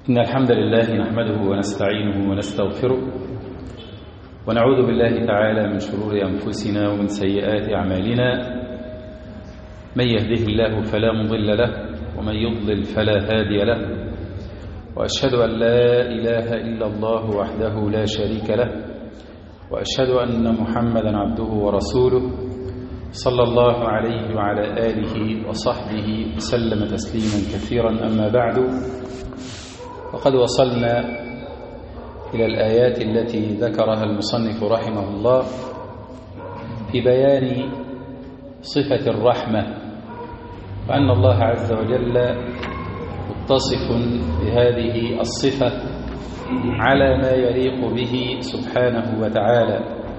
إن الحمد لله نحمده ونستعينه ونستغفره ونعوذ بالله تعالى من شرور أنفسنا ومن سيئات أعمالنا. من يهده الله فلا مضل له ومن يضلل فلا هادي له، وأشهد أن لا إله إلا الله وحده لا شريك له، وأشهد أن محمدا عبده ورسوله صلى الله عليه وعلى آله وصحبه وسلم تسليما كثيرا. أما بعد، وقد وصلنا إلى الآيات التي ذكرها المصنف رحمه الله في بيان صفة الرحمة، وأن الله عز وجل متصف بهذه الصفة على ما يليق به سبحانه وتعالى.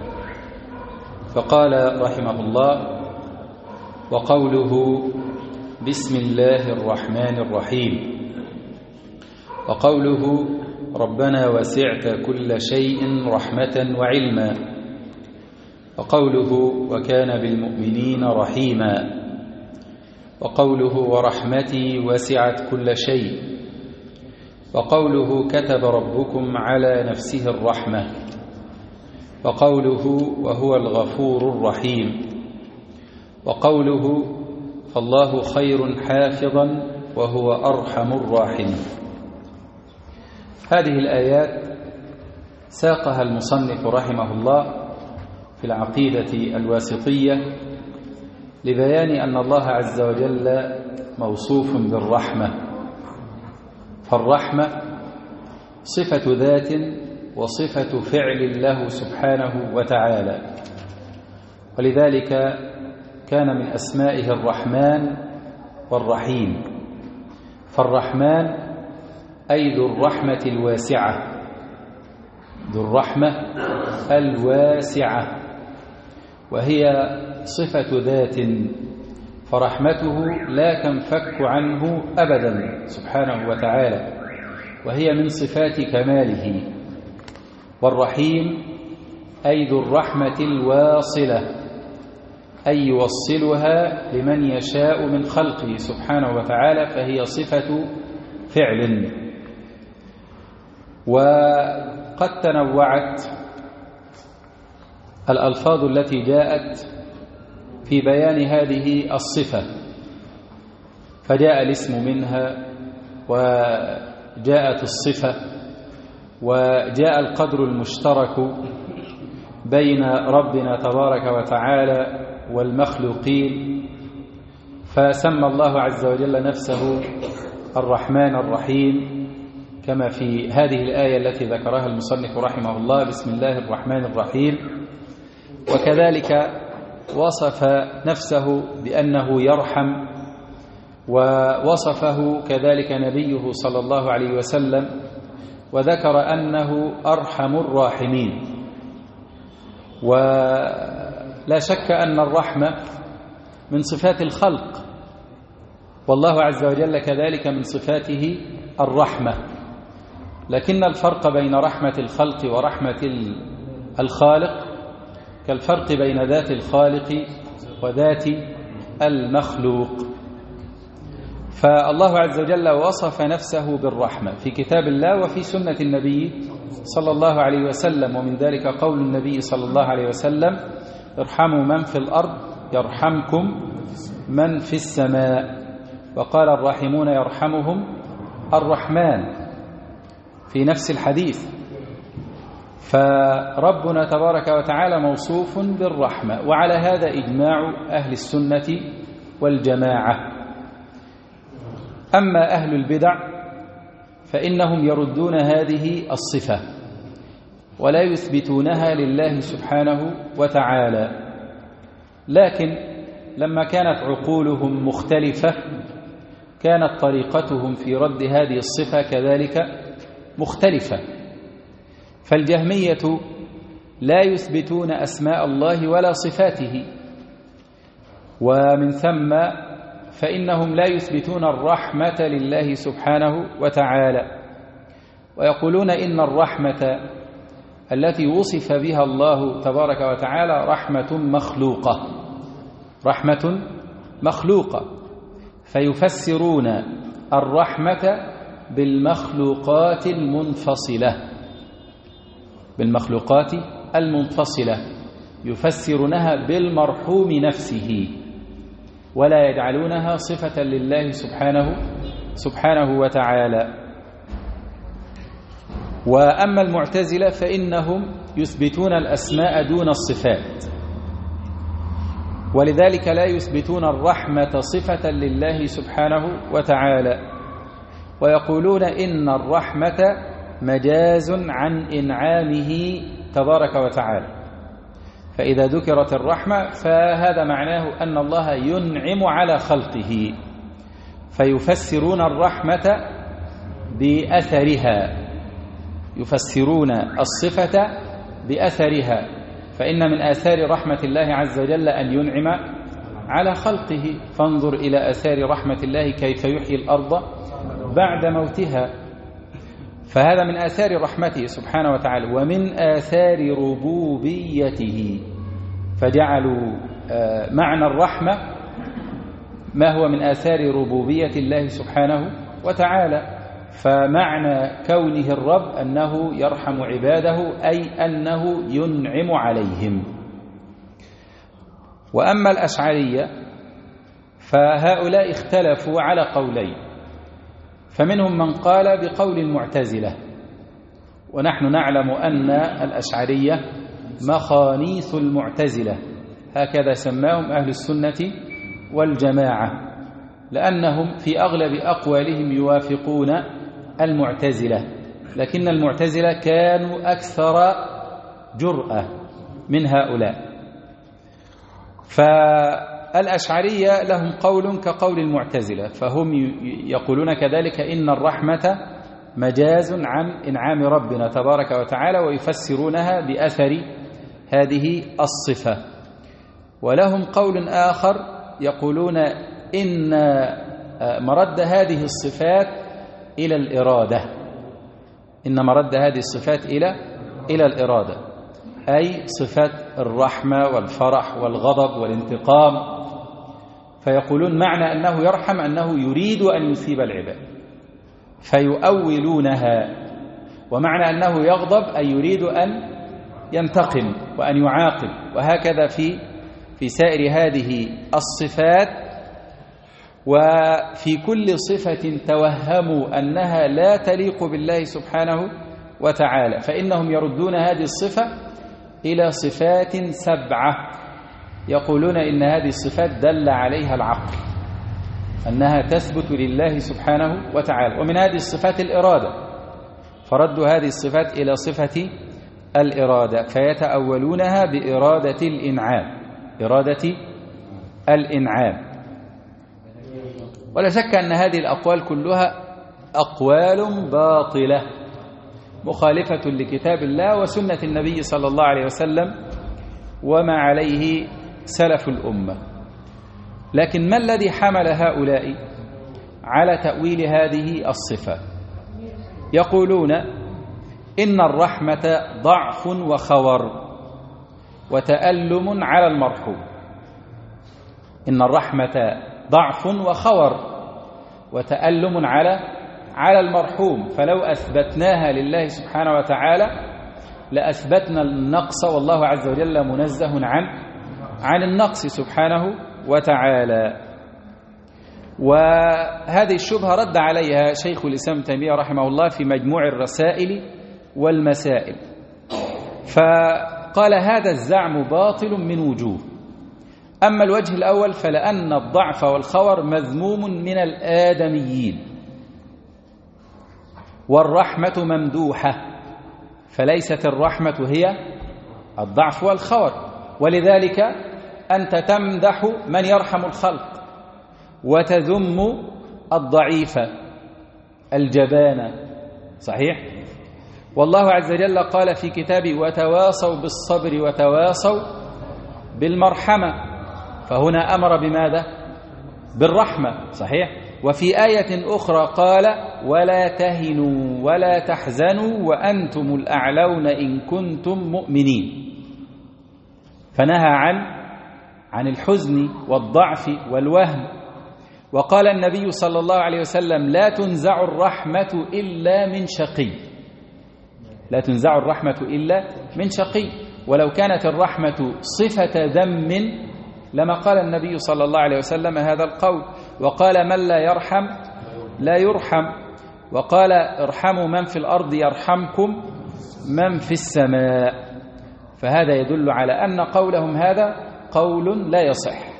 فقال رحمه الله: وقوله بسم الله الرحمن الرحيم، وقوله ربنا وسعت كل شيء رحمة وعلما، وقوله وكان بالمؤمنين رحيما، وقوله ورحمتي وسعت كل شيء، وقوله كتب ربكم على نفسه الرحمة، وقوله وهو الغفور الرحيم، وقوله فالله خير حافظا وهو أرحم الراحمين. هذه الآيات ساقها المصنف رحمه الله في العقيدة الواسطية لبيان أن الله عز وجل موصوف بالرحمة، فالرحمة صفة ذات وصفة فعل له سبحانه وتعالى، ولذلك كان من أسمائه الرحمن والرحيم. فالرحمن أي ذو الرحمة الواسعة، ذو الرحمة الواسعة، وهي صفة ذات، فرحمته لا تنفك عنه أبدا سبحانه وتعالى، وهي من صفات كماله. والرحيم أي ذو الرحمة الواصلة، أي يوصلها لمن يشاء من خلقه سبحانه وتعالى، فهي صفة فعل. وقد تنوعت الألفاظ التي جاءت في بيان هذه الصفة، فجاء الاسم منها، وجاءت الصفة، وجاء القدر المشترك بين ربنا تبارك وتعالى والمخلوقين، فسمى الله عز وجل نفسه الرحمن الرحيم كما في هذه الآية التي ذكرها المصنف رحمه الله: بسم الله الرحمن الرحيم. وكذلك وصف نفسه بأنه يرحم، ووصفه كذلك نبيه صلى الله عليه وسلم، وذكر أنه أرحم الراحمين. ولا شك أن الرحمة من صفات الخلق، والله عز وجل كذلك من صفاته الرحمة، لكن الفرق بين رحمة الخلق ورحمة الخالق كالفرق بين ذات الخالق وذات المخلوق. فالله عز وجل وصف نفسه بالرحمة في كتاب الله وفي سنة النبي صلى الله عليه وسلم، ومن ذلك قول النبي صلى الله عليه وسلم: ارحموا من في الأرض يرحمكم من في السماء. وقال: الراحمون يرحمهم الرحمن في نفس الحديث. فربنا تبارك وتعالى موصوف بالرحمة، وعلى هذا إجماع أهل السنة والجماعة. أما أهل البدع فإنهم يردون هذه الصفة ولا يثبتونها لله سبحانه وتعالى، لكن لما كانت عقولهم مختلفة كانت طريقتهم في رد هذه الصفة كذلك مختلفة. فالجهمية لا يثبتون أسماء الله ولا صفاته، ومن ثم فإنهم لا يثبتون الرحمة لله سبحانه وتعالى، ويقولون إن الرحمة التي وصف بها الله تبارك وتعالى رحمة مخلوقة، رحمة مخلوقة، فيفسرون الرحمة بالمخلوقات المنفصلة يفسرونها بالمرحوم نفسه ولا يجعلونها صفة لله سبحانه وتعالى. وأما المعتزلة فإنهم يثبتون الأسماء دون الصفات، ولذلك لا يثبتون الرحمة صفة لله سبحانه وتعالى، ويقولون إن الرحمة مجاز عن إنعامه تبارك وتعالى. فإذا ذكرت الرحمة فهذا معناه أن الله ينعم على خلقه، فيفسرون الرحمة بأثرها، يفسرون الصفة بأثرها، فإن من آثار رحمة الله عز وجل أن ينعم على خلقه. فانظر إلى آثار رحمة الله كيف يحيي الأرض بعد موتها، فهذا من آثار رحمته سبحانه وتعالى. ومن آثار ربوبيته، فجعلوا معنى الرحمة ما هو من آثار ربوبية الله سبحانه وتعالى. فمعنى كونه الرب أنه يرحم عباده، أي أنه ينعم عليهم. وأما الأشعرية فهؤلاء اختلفوا على قولين، فمنهم من قال بقول المعتزلة، ونحن نعلم أن الأشعرية مخانيث المعتزلة، هكذا سماهم أهل السنة والجماعة، لأنهم في أغلب أقوالهم يوافقون المعتزلة، لكن المعتزلة كانوا أكثر جرأة من هؤلاء. فالأشعرية لهم قول كقول المعتزلة، فهم يقولون كذلك إن الرحمة مجاز عن إنعام ربنا تبارك وتعالى، ويفسرونها بأثر هذه الصفة. ولهم قول آخر يقولون إن مرد هذه الصفات إلى الإرادة، إن مرد هذه الصفات إلى الإرادة، أي صفات الرحمة والفرح والغضب والانتقام. فيقولون معنى أنه يرحم أنه يريد أن يثيب العباد، فيؤولونها، ومعنى أنه يغضب أي يريد أن ينتقم وأن يعاقب، وهكذا في سائر هذه الصفات. وفي كل صفة توهموا أنها لا تليق بالله سبحانه وتعالى، فإنهم يردون هذه الصفة إلى صفات 7، يقولون إن هذه الصفات دل عليها العقل أنها تثبت لله سبحانه وتعالى. ومن هذه الصفات الإرادة، فردوا هذه الصفات إلى صفة الإرادة، فيتأولونها بإرادة الإنعام. ولا شك أن هذه الأقوال كلها أقوال باطلة مخالفة لكتاب الله وسنة النبي صلى الله عليه وسلم وما عليه سلف الأمة. لكن ما الذي حمل هؤلاء على تأويل هذه الصفة؟ يقولون إن الرحمة ضعف وخور وتألم على المرحوم. إن الرحمة ضعف وخور وتألم على المرحوم، فلو أثبتناها لله سبحانه وتعالى لأثبتنا النقص، والله عز وجل منزه عن النقص سبحانه وتعالى. وهذه الشبهة رد عليها شيخ الإسلام ابن تيمية رحمه الله في مجموع الرسائل والمسائل، فقال هذا الزعم باطل من وجوه. أما الوجه الأول فلأن الضعف والخور مذموم من الآدميين، والرحمة ممدوحة، فليست الرحمة هي الضعف والخور. ولذلك أنت تمدح من يرحم الخلق وتذم الضعيف الجبان، صحيح؟ والله عز وجل قال في كتابه وتواصوا بالصبر وتواصوا بالمرحمة، فهنا أمر بماذا؟ بالرحمة، صحيح؟ وفي آية أخرى قال ولا تهنوا ولا تحزنوا وأنتم الأعلون إن كنتم مؤمنين، فنهى عن الحزن والضعف والوهن. وقال النبي صلى الله عليه وسلم لا تنزع الرحمة إلا من شقي، لا تنزع الرحمة إلا من شقي. ولو كانت الرحمة صفة ذم لما قال النبي صلى الله عليه وسلم هذا القول. وقال من لا يرحم لا يرحم، وقال ارحموا من في الأرض يرحمكم من في السماء. فهذا يدل على أن قولهم هذا قول لا يصح.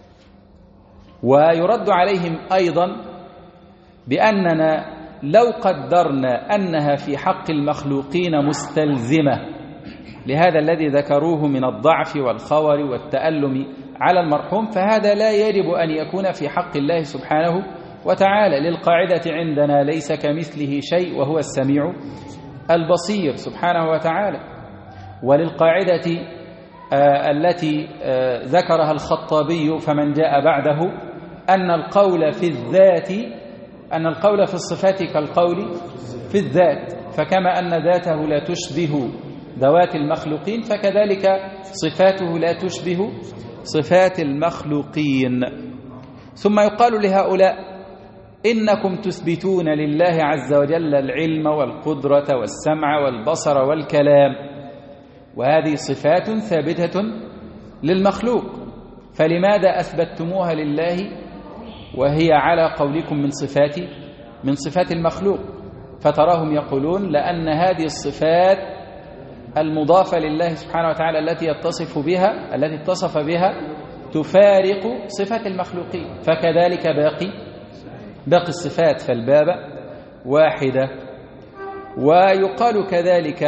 ويرد عليهم أيضا بأننا لو قدرنا أنها في حق المخلوقين مستلزمة لهذا الذي ذكروه من الضعف والخور والتألم على المرحوم، فهذا لا يجب أن يكون في حق الله سبحانه وتعالى، للقاعدة عندنا ليس كمثله شيء وهو السميع البصير سبحانه وتعالى. وللقاعدة التي ذكرها الخطابي فمن جاء بعده أن القول في الذات، أن القول في الصفات كالقول في الذات، فكما أن ذاته لا تشبه ذوات المخلوقين فكذلك صفاته لا تشبه صفات المخلوقين. ثم يقال لهؤلاء إنكم تثبتون لله عز وجل العلم والقدرة والسمع والبصر والكلام، وهذه صفات ثابتة للمخلوق، فلماذا أثبتتموها لله وهي على قولكم من صفات المخلوق؟ فتراهم يقولون لأن هذه الصفات المضافة لله سبحانه وتعالى التي اتصف بها تفارق صفات المخلوقين، فكذلك باقي الصفات، فالباب واحدة. ويقال كذلك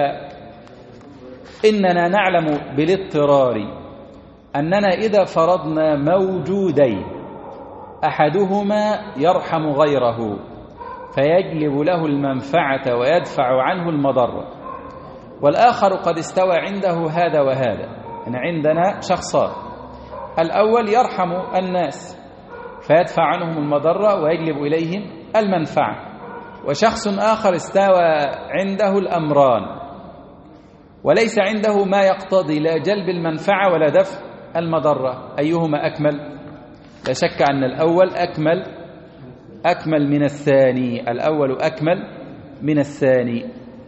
إننا نعلم بالاضطرار أننا إذا فرضنا موجودين أحدهما يرحم غيره فيجلب له المنفعة ويدفع عنه المضرة، والآخر قد استوى عنده هذا وهذا، يعني عندنا شخصان، الأول يرحم الناس فيدفع عنهم المضرة ويجلب إليهم المنفعة، وشخص آخر استوى عنده الأمران وليس عنده ما يقتضي لا جلب المنفعة ولا دفع المضرة، أيهما أكمل؟ لا شك أن الأول أكمل من الثاني، الأول أكمل من الثاني.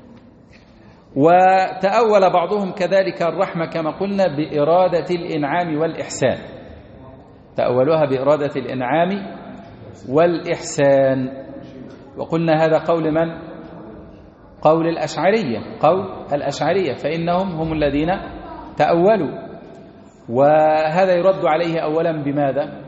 وتأول بعضهم كذلك الرحمة كما قلنا بإرادة الإنعام والإحسان، تأولوها بإرادة الإنعام والإحسان، وقلنا هذا قول من؟ قول الأشعرية، فإنهم هم الذين تأولوا. وهذا يرد عليه أولا بماذا؟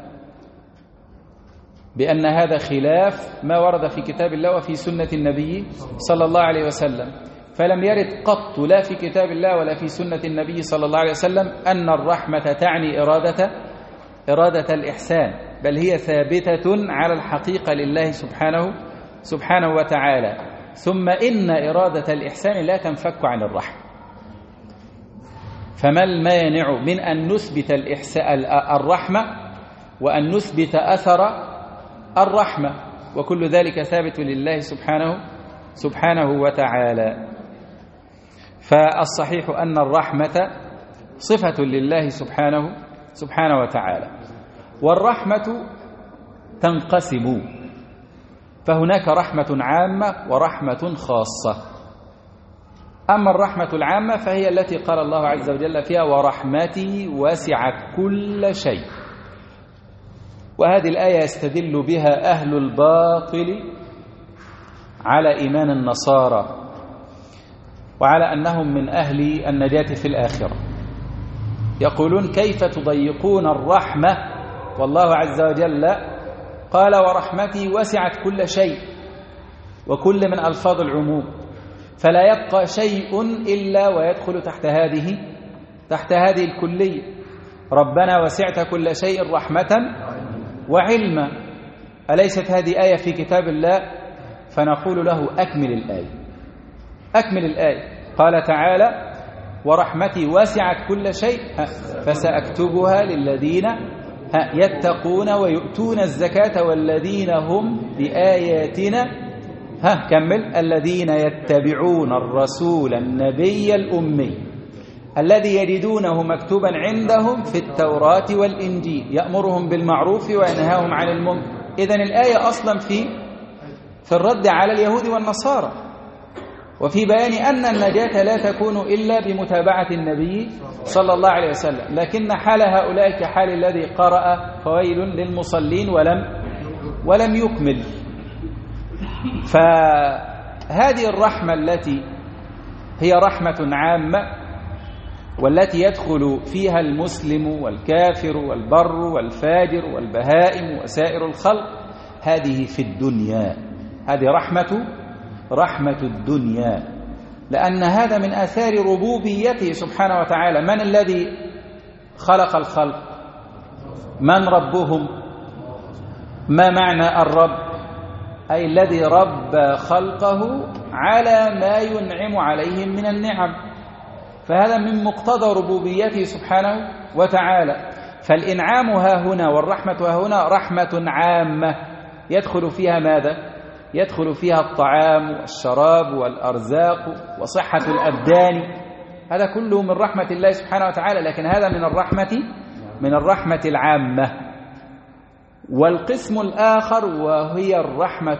بأن هذا خلاف ما ورد في كتاب الله وفي سنة النبي صلى الله عليه وسلم، فلم يرد قط لا في كتاب الله ولا في سنة النبي صلى الله عليه وسلم أن الرحمة تعني إرادة الإحسان، بل هي ثابتة على الحقيقة لله سبحانه وتعالى. ثم إن إرادة الإحسان لا تنفك عن الرحمة، فما المانع من أن نثبت الرحمة وأن نثبت أثر الرحمة، وكل ذلك ثابت لله سبحانه وتعالى. فالصحيح أن الرحمة صفة لله سبحانه وتعالى، والرحمة تنقسم، فهناك رحمة عامة ورحمة خاصة. أما الرحمة العامة فهي التي قال الله عز وجل فيها ورحمتي وسعت كل شيء، وهذه الآية يستدل بها أهل الباطل على إيمان النصارى وعلى أنهم من أهل النجاة في الآخرة. يقولون كيف تضيقون الرحمة والله عز وجل قال ورحمتي وسعت كل شيء، وكل من ألفاظ العموم، فلا يبقى شيء إلا ويدخل تحت هذه الكلية. ربنا وسعت كل شيء رحمة وعلما، أليست هذه آية في كتاب الله؟ فنقول له أكمل الآية. قال تعالى ورحمتي وسعت كل شيء فسأكتبها للذين يتقون ويؤتون الزكاة والذين هم بآياتنا كمل الذين يتبعون الرسول النبي الأمي الذي يجدونه مكتوبا عندهم في التوراة والإنجيل يأمرهم بالمعروف وينهاهم عن المنكر إذن الآية أصلا في الرد على اليهود والنصارى، وفي بيان أن النجاة لا تكون إلا بمتابعة النبي صلى الله عليه وسلم، لكن حال هؤلاء كحال الذي قرأ فويل للمصلين ولم يكمل. فهذه الرحمة التي هي رحمة عامة، والتي يدخل فيها المسلم والكافر والبر والفاجر والبهائم وسائر الخلق، هذه في الدنيا، هذه رحمة الدنيا، لأن هذا من آثار ربوبيته سبحانه وتعالى. من الذي خلق الخلق؟ من ربهم؟ ما معنى الرب؟ أي الذي رب خلقه على ما ينعم عليهم من النعم، فهذا من مقتضى ربوبيته سبحانه وتعالى. فالإنعام ها هنا والرحمة ها هنا رحمة عامة، يدخل فيها ماذا؟ يدخل فيها الطعام والشراب والأرزاق وصحة الأبدان، هذا كله من رحمة الله سبحانه وتعالى، لكن هذا من الرحمة العامة. والقسم الآخر وهي الرحمة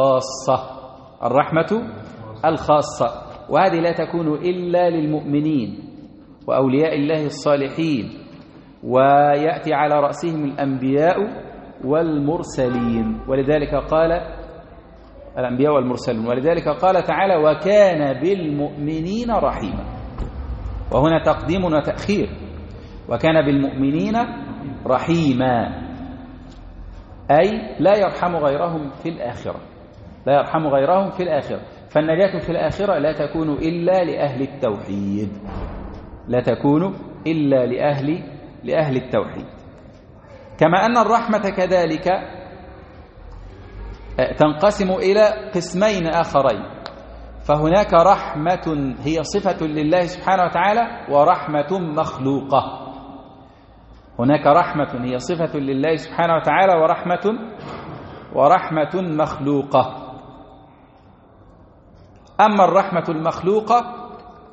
الخاصة، وهذه لا تكون إلا للمؤمنين وأولياء الله الصالحين، ويأتي على رأسهم الأنبياء والمرسلين، ولذلك قال الأنبياء والمرسلون، ولذلك قال تعالى: وكان بالمؤمنين رحيما. وهنا تقديم وتأخير، وكان بالمؤمنين رحيما، أي لا يرحم غيرهم في الآخرة، لا يرحم غيرهم في الآخرة. فالنجاة في الآخرة لا تكون إلا لأهل التوحيد، لا تكون إلا لأهل التوحيد. كما أن الرحمة كذلك تنقسم إلى قسمين آخرين، فهناك رحمة هي صفة لله سبحانه وتعالى ورحمة مخلوقة. هناك رحمة هي صفة لله سبحانه وتعالى ورحمة مخلوقة. أما الرحمة المخلوقة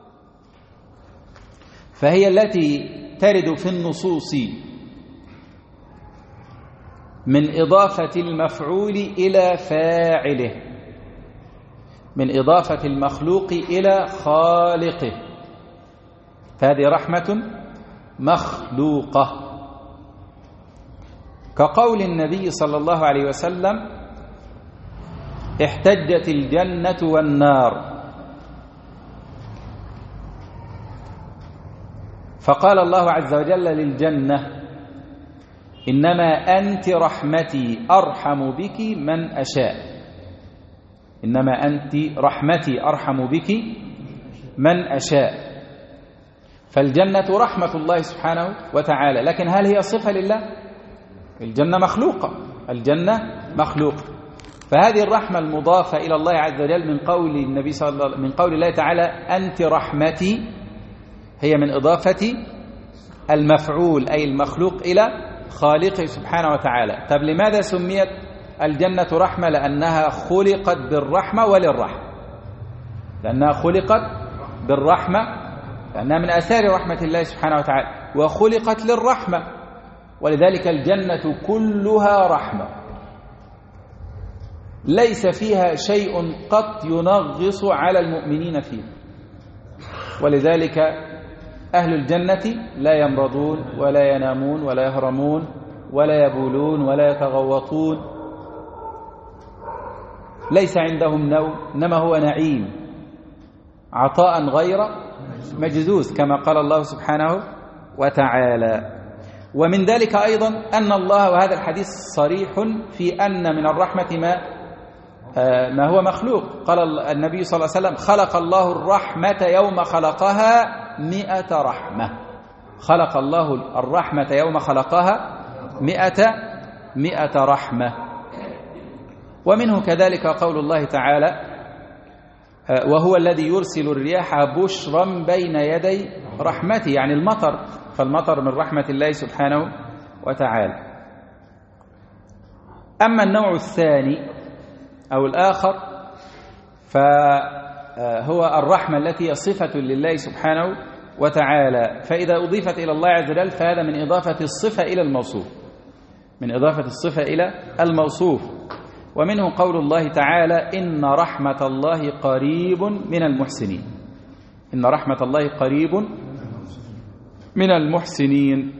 فهي التي ترد في النصوص من إضافة المفعول إلى فاعله، من إضافة المخلوق إلى خالقه، فهذه رحمة مخلوقة، كقول النبي صلى الله عليه وسلم: احتجت الجنة والنار، فقال الله عز وجل للجنة: إنما أنت رحمتي أرحم بك من أشاء، إنما أنت رحمتي أرحم بك من أشاء. فالجنة رحمة الله سبحانه وتعالى، لكن هل هي صفة لله؟ الجنة مخلوقة، الجنة مخلوقة. فهذه الرحمة المضافة إلى الله عز وجل من قول النبي صلى الله عليه وسلم، من قول الله تعالى: أنت رحمتي، هي من إضافة المفعول أي المخلوق إلى خالقه سبحانه وتعالى. طب لماذا سميت الجنة رحمة؟ لأنها خلقت بالرحمة وللرحمة، لأنها خلقت بالرحمة، لأنها من آثار رحمة الله سبحانه وتعالى، وخلقت للرحمة، ولذلك الجنة كلها رحمة، ليس فيها شيء قط ينغص على المؤمنين فيه. ولذلك أهل الجنة لا يمرضون ولا ينامون ولا يهرمون ولا يبولون ولا يتغوطون، ليس عندهم نوم، إنما هو نعيم، عطاء غير مجزوز، كما قال الله سبحانه وتعالى. ومن ذلك أيضا أن الله، وهذا الحديث صريح في أن من الرحمة ما هو مخلوق. قال النبي صلى الله عليه وسلم: خلق الله الرحمة يوم خلقها 100 رحمة، خلق الله الرحمة يوم خلقها 100 رحمة. ومنه كذلك قول الله تعالى: وهو الذي يرسل الرياح بشرا بين يدي رحمته، يعني المطر، فالمطر من رحمة الله سبحانه وتعالى. أما النوع الثاني أو الآخر فهو الرحمة التي هي صفة لله سبحانه وتعالى، فإذا أضيفت إلى الله عز وجل فهذا من إضافة الصفة إلى الموصوف. من إضافة الصفة إلى الموصوف. ومنه قول الله تعالى إن رحمة الله قريب من المحسنين. إن رحمة الله قريب من المحسنين.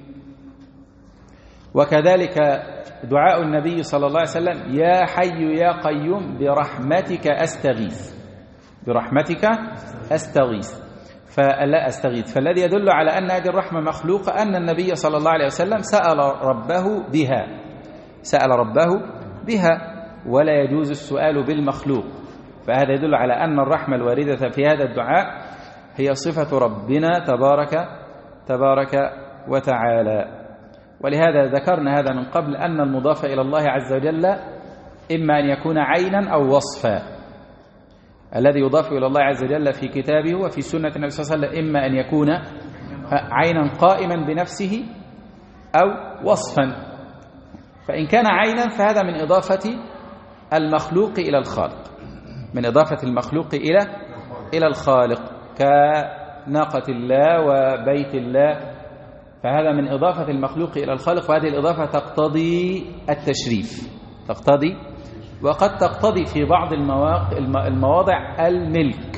وكذلك دعاء النبي صلى الله عليه وسلم يا حي يا قيوم برحمتك أستغيث. برحمتك أستغيث. فلا أستغيث. فالذي يدل على أن هذه الرحمة مخلوقة أن النبي صلى الله عليه وسلم سأل ربه بها. سأل ربه بها، ولا يجوز السؤال بالمخلوق. فهذا يدل على أن الرحمة الواردة في هذا الدعاء هي صفة ربنا تبارك وتعالى. ولهذا ذكرنا هذا من قبل أن المضاف إلى الله عز وجل إما أن يكون عينا أو وصفا. الذي يضاف إلى الله عز وجل في كتابه وفي سنة النبي صلى الله عليه وسلم إما أن يكون عينا قائما بنفسه أو وصفا. فإن كان عينا فهذا من إضافة المخلوق إلى الخالق. من إضافة المخلوق إلى الخالق كناقة الله وبيت الله. فهذا من إضافة المخلوق إلى الخالق. وهذه الإضافة تقتضي التشريف. تقتضي وقد تقتضي في بعض المواضع الملك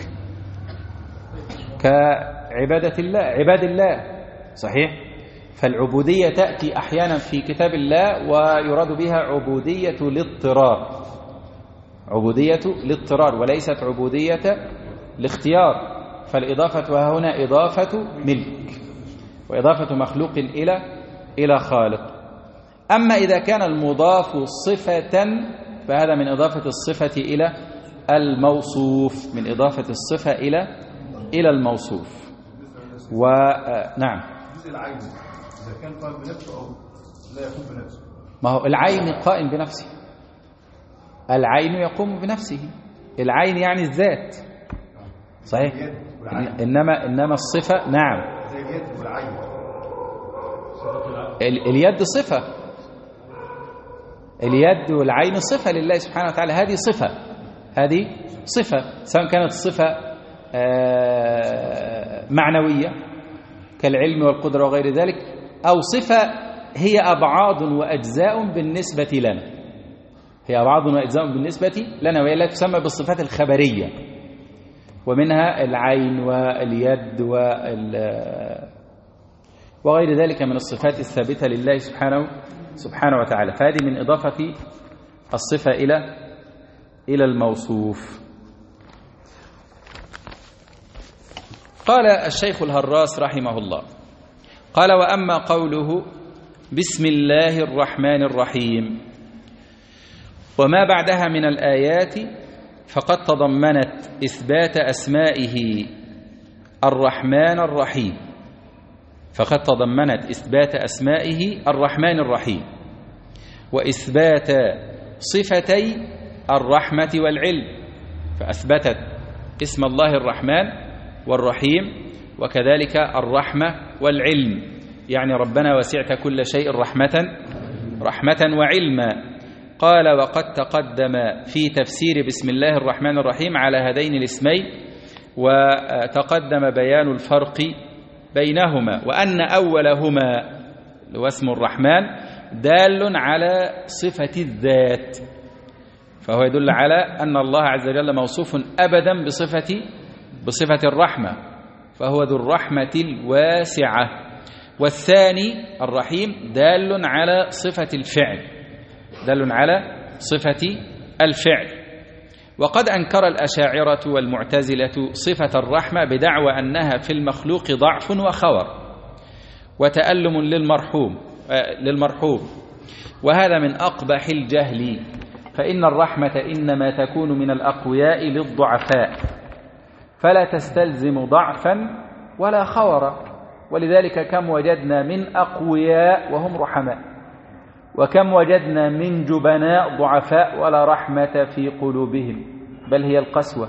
كعبادة الله. عباد الله صحيح. فالعبودية تأتي أحيانا في كتاب الله ويراد بها عبودية الاضطرار. عبودية الاضطرار وليست عبودية الاختيار. فالإضافة هنا إضافة ملك وإضافة مخلوق إلى خالق. أما إذا كان المضاف صفة فهذا من إضافة الصفة إلى الموصوف. من إضافة الصفة إلى الموصوف. ونعم جزء العين إذا كان قائم بنفسه أو لا يقوم بنفسه. ما هو العين قائم بنفسه. العين يقوم بنفسه. العين يعني الذات صحيح. إنما الصفة نعم زي اليد والعين. اليد صفة. اليد والعين صفة لله سبحانه وتعالى. هذه صفة سواء كانت صفة معنوية كالعلم والقدرة وغير ذلك أو صفة هي أبعاد وأجزاء بالنسبة لنا. هي أبعاد وأجزاء بالنسبة لنا وهي لا تسمى بالصفات الخبرية. ومنها العين واليد وغير ذلك من الصفات الثابتة لله سبحانه وتعالى. فهذه من إضافة الصفة إلى الموصوف. قال الشيخ الهراس رحمه الله قال وأما قوله بسم الله الرحمن الرحيم وما بعدها من الآيات فقد تضمنت إثبات أسمائه الرحمن الرحيم. فقد تضمنت إثبات أسمائه الرحمن الرحيم وإثبات صفتي الرحمة والعلم. فأثبتت اسم الله الرحمن والرحيم وكذلك الرحمة والعلم. يعني ربنا وسعت كل شيء رحمة وعلما. قال وقد تقدم في تفسير بسم الله الرحمن الرحيم على هذين الاسمين وتقدم بيان الفرق بينهما وأن أولهما هو اسم الرحمن دال على صفة الذات. فهو يدل على أن الله عز وجل موصوف أبدا بصفة الرحمة فهو ذو الرحمة الواسعة. والثاني الرحيم دال على صفة الفعل. وقد أنكر الأشاعرة والمعتزلة صفة الرحمة بدعوى أنها في المخلوق ضعف وخور وتألم للمرحوم وهذا من أقبح الجهل. فإن الرحمة إنما تكون من الأقوياء للضعفاء فلا تستلزم ضعفا ولا خورا. ولذلك كم وجدنا من أقوياء وهم رحماء وكم وجدنا من جبناء ضعفاء ولا رحمة في قلوبهم بل هي القسوة.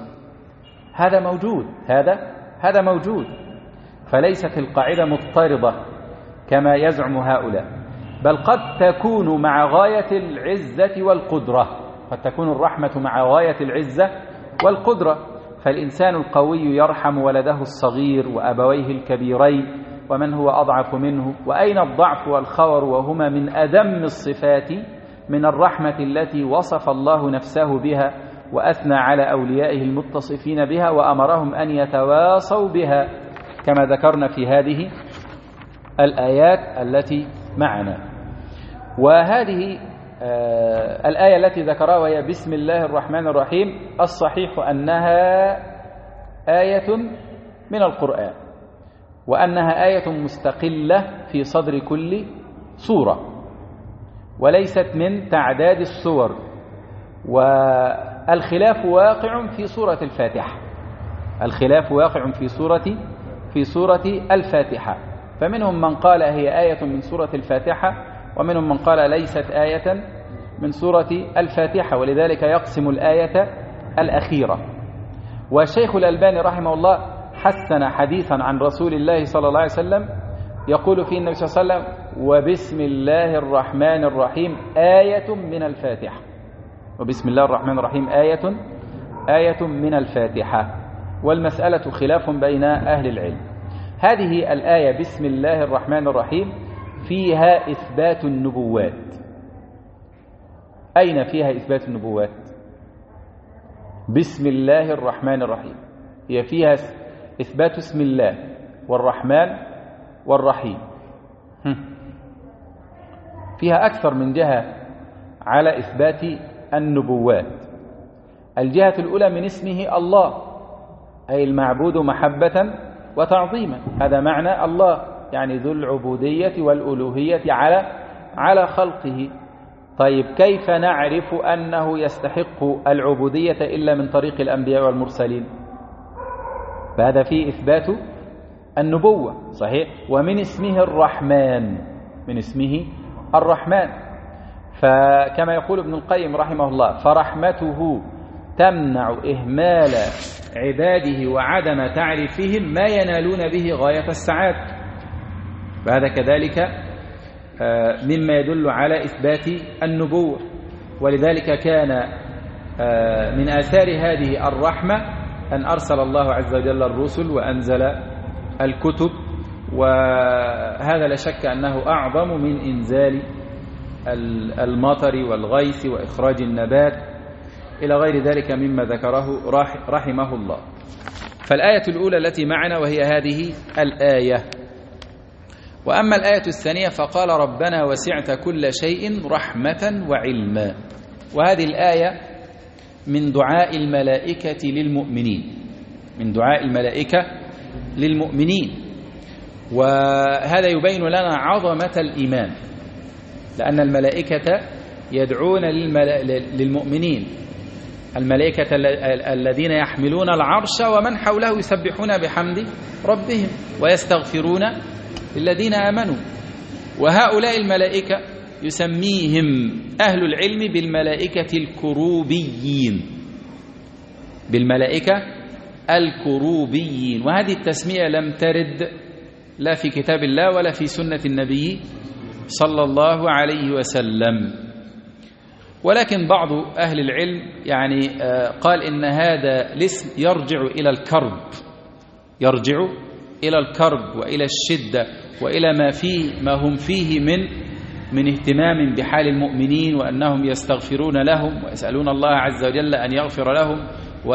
هذا موجود. فليست القاعدة مضطردة كما يزعم هؤلاء بل قد تكون مع غاية العزة والقدرة. قد تكون الرحمة مع غاية العزة والقدرة. فالإنسان القوي يرحم ولده الصغير وأبويه الكبيرين ومن هو أضعف منه، وأين الضعف والخور وهما من أدم الصفات من الرحمة التي وصف الله نفسه بها وأثنى على أوليائه المتصفين بها وأمرهم أن يتواصوا بها كما ذكرنا في هذه الآيات التي معنا. وهذه الآية التي ذكرها وهي بسم الله الرحمن الرحيم الصحيح أنها آية من القرآن، وأنها آية مستقلة في صدر كل سورة وليست من تعداد السور. والخلاف واقع في سورة الفاتحة، الخلاف واقع في سورة الفاتحة، فمنهم من قال هي آية من سورة الفاتحة، ومنهم من قال ليست آية من سورة الفاتحة، ولذلك يقسم الآية الأخيرة. والشيخ الألباني رحمه الله حسن حديثا عن رسول الله صلى الله عليه وسلم يقول فيه النبي صلى الله عليه وسلم وبسم الله الرحمن الرحيم آية من الفاتحة، وبسم الله الرحمن الرحيم آية من الفاتحة. والمسألة خلاف بين أهل العلم. هذه الآية بسم الله الرحمن الرحيم فيها إثبات النبوات. أين فيها إثبات النبوات؟ بسم الله الرحمن الرحيم هي فيها إثبات اسم الله والرحمن والرحيم، فيها أكثر من جهة على إثبات النبوات. الجهة الأولى من اسمه الله، أي المعبود محبة وتعظيما، هذا معنى الله، يعني ذو العبودية والألوهية على خلقه. طيب كيف نعرف أنه يستحق العبودية إلا من طريق الأنبياء والمرسلين؟ فهذا فيه إثبات النبوة صحيح. ومن اسمه الرحمن، من اسمه الرحمن، فكما يقول ابن القيم رحمه الله فرحمته تمنع إهمال عباده وعدم تعريفهم ما ينالون به غاية السعادة. وهذا كذلك مما يدل على إثبات النبوة. ولذلك كان من آثار هذه الرحمة أن أرسل الله عز وجل الرسل وأنزل الكتب، وهذا لا شك أنه أعظم من إنزال المطر والغيث وإخراج النبات إلى غير ذلك مما ذكره رحمه الله. فالآية الأولى التي معنا وهي هذه الآية. وأما الآية الثانية فقال ربنا وسعت كل شيء رحمة وعلما. وهذه الآية من دعاء الملائكة للمؤمنين، من دعاء الملائكة للمؤمنين. وهذا يبين لنا عظمة الإيمان، لأن الملائكة يدعون للمؤمنين، الملائكة الذين يحملون العرش ومن حوله يسبحون بحمد ربهم ويستغفرون للذين آمنوا. وهؤلاء الملائكة يسميهم أهل العلم بالملائكة الكروبيين، بالملائكة الكروبيين. وهذه التسمية لم ترد لا في كتاب الله ولا في سنة النبي صلى الله عليه وسلم. ولكن بعض أهل العلم يعني قال إن هذا الاسم يرجع إلى الكرب، يرجع إلى الكرب وإلى الشدة وإلى ما هم فيه من اهتمام بحال المؤمنين، وأنهم يستغفرون لهم ويسألون الله عز وجل أن يغفر لهم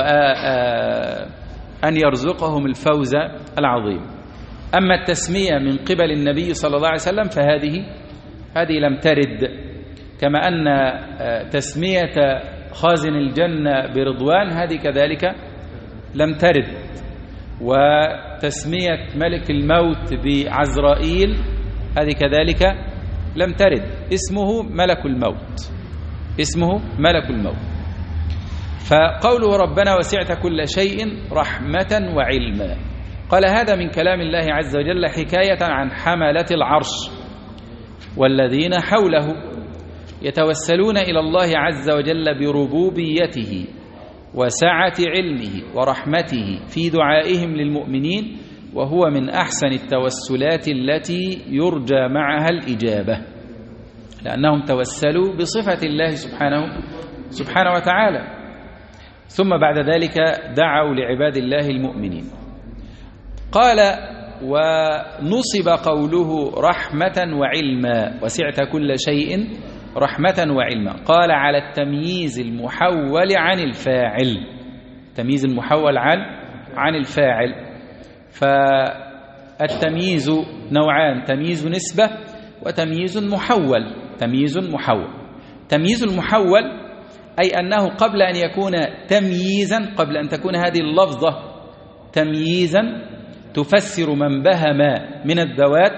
وأن يرزقهم الفوز العظيم. أما التسمية من قبل النبي صلى الله عليه وسلم فهذه لم ترد، كما أن تسمية خازن الجنة برضوان هذه كذلك لم ترد، وتسمية ملك الموت بعزرائيل هذه كذلك لم ترد. اسمه ملك الموت، اسمه ملك الموت. فقوله ربنا وسعت كل شيء رحمة وعلما، قال هذا من كلام الله عز وجل حكاية عن حملة العرش والذين حوله يتوسلون إلى الله عز وجل بربوبيته وسعة علمه ورحمته في دعائهم للمؤمنين، وهو من أحسن التوسلات التي يرجى معها الإجابة، لأنهم توسلوا بصفة الله سبحانه وتعالى، ثم بعد ذلك دعوا لعباد الله المؤمنين. قال ونصب قوله رحمة وعلما، وسعت كل شيء رحمة وعلما. قال على التمييز المحول عن الفاعل، تمييز المحول عن الفاعل. فالتمييز نوعان: تمييز نسبة وتمييز محول. تمييز محول، تمييز المحول أي أنه قبل أن يكون تمييزا، قبل أن تكون هذه اللفظة تمييزا تفسر من بهم من الذوات،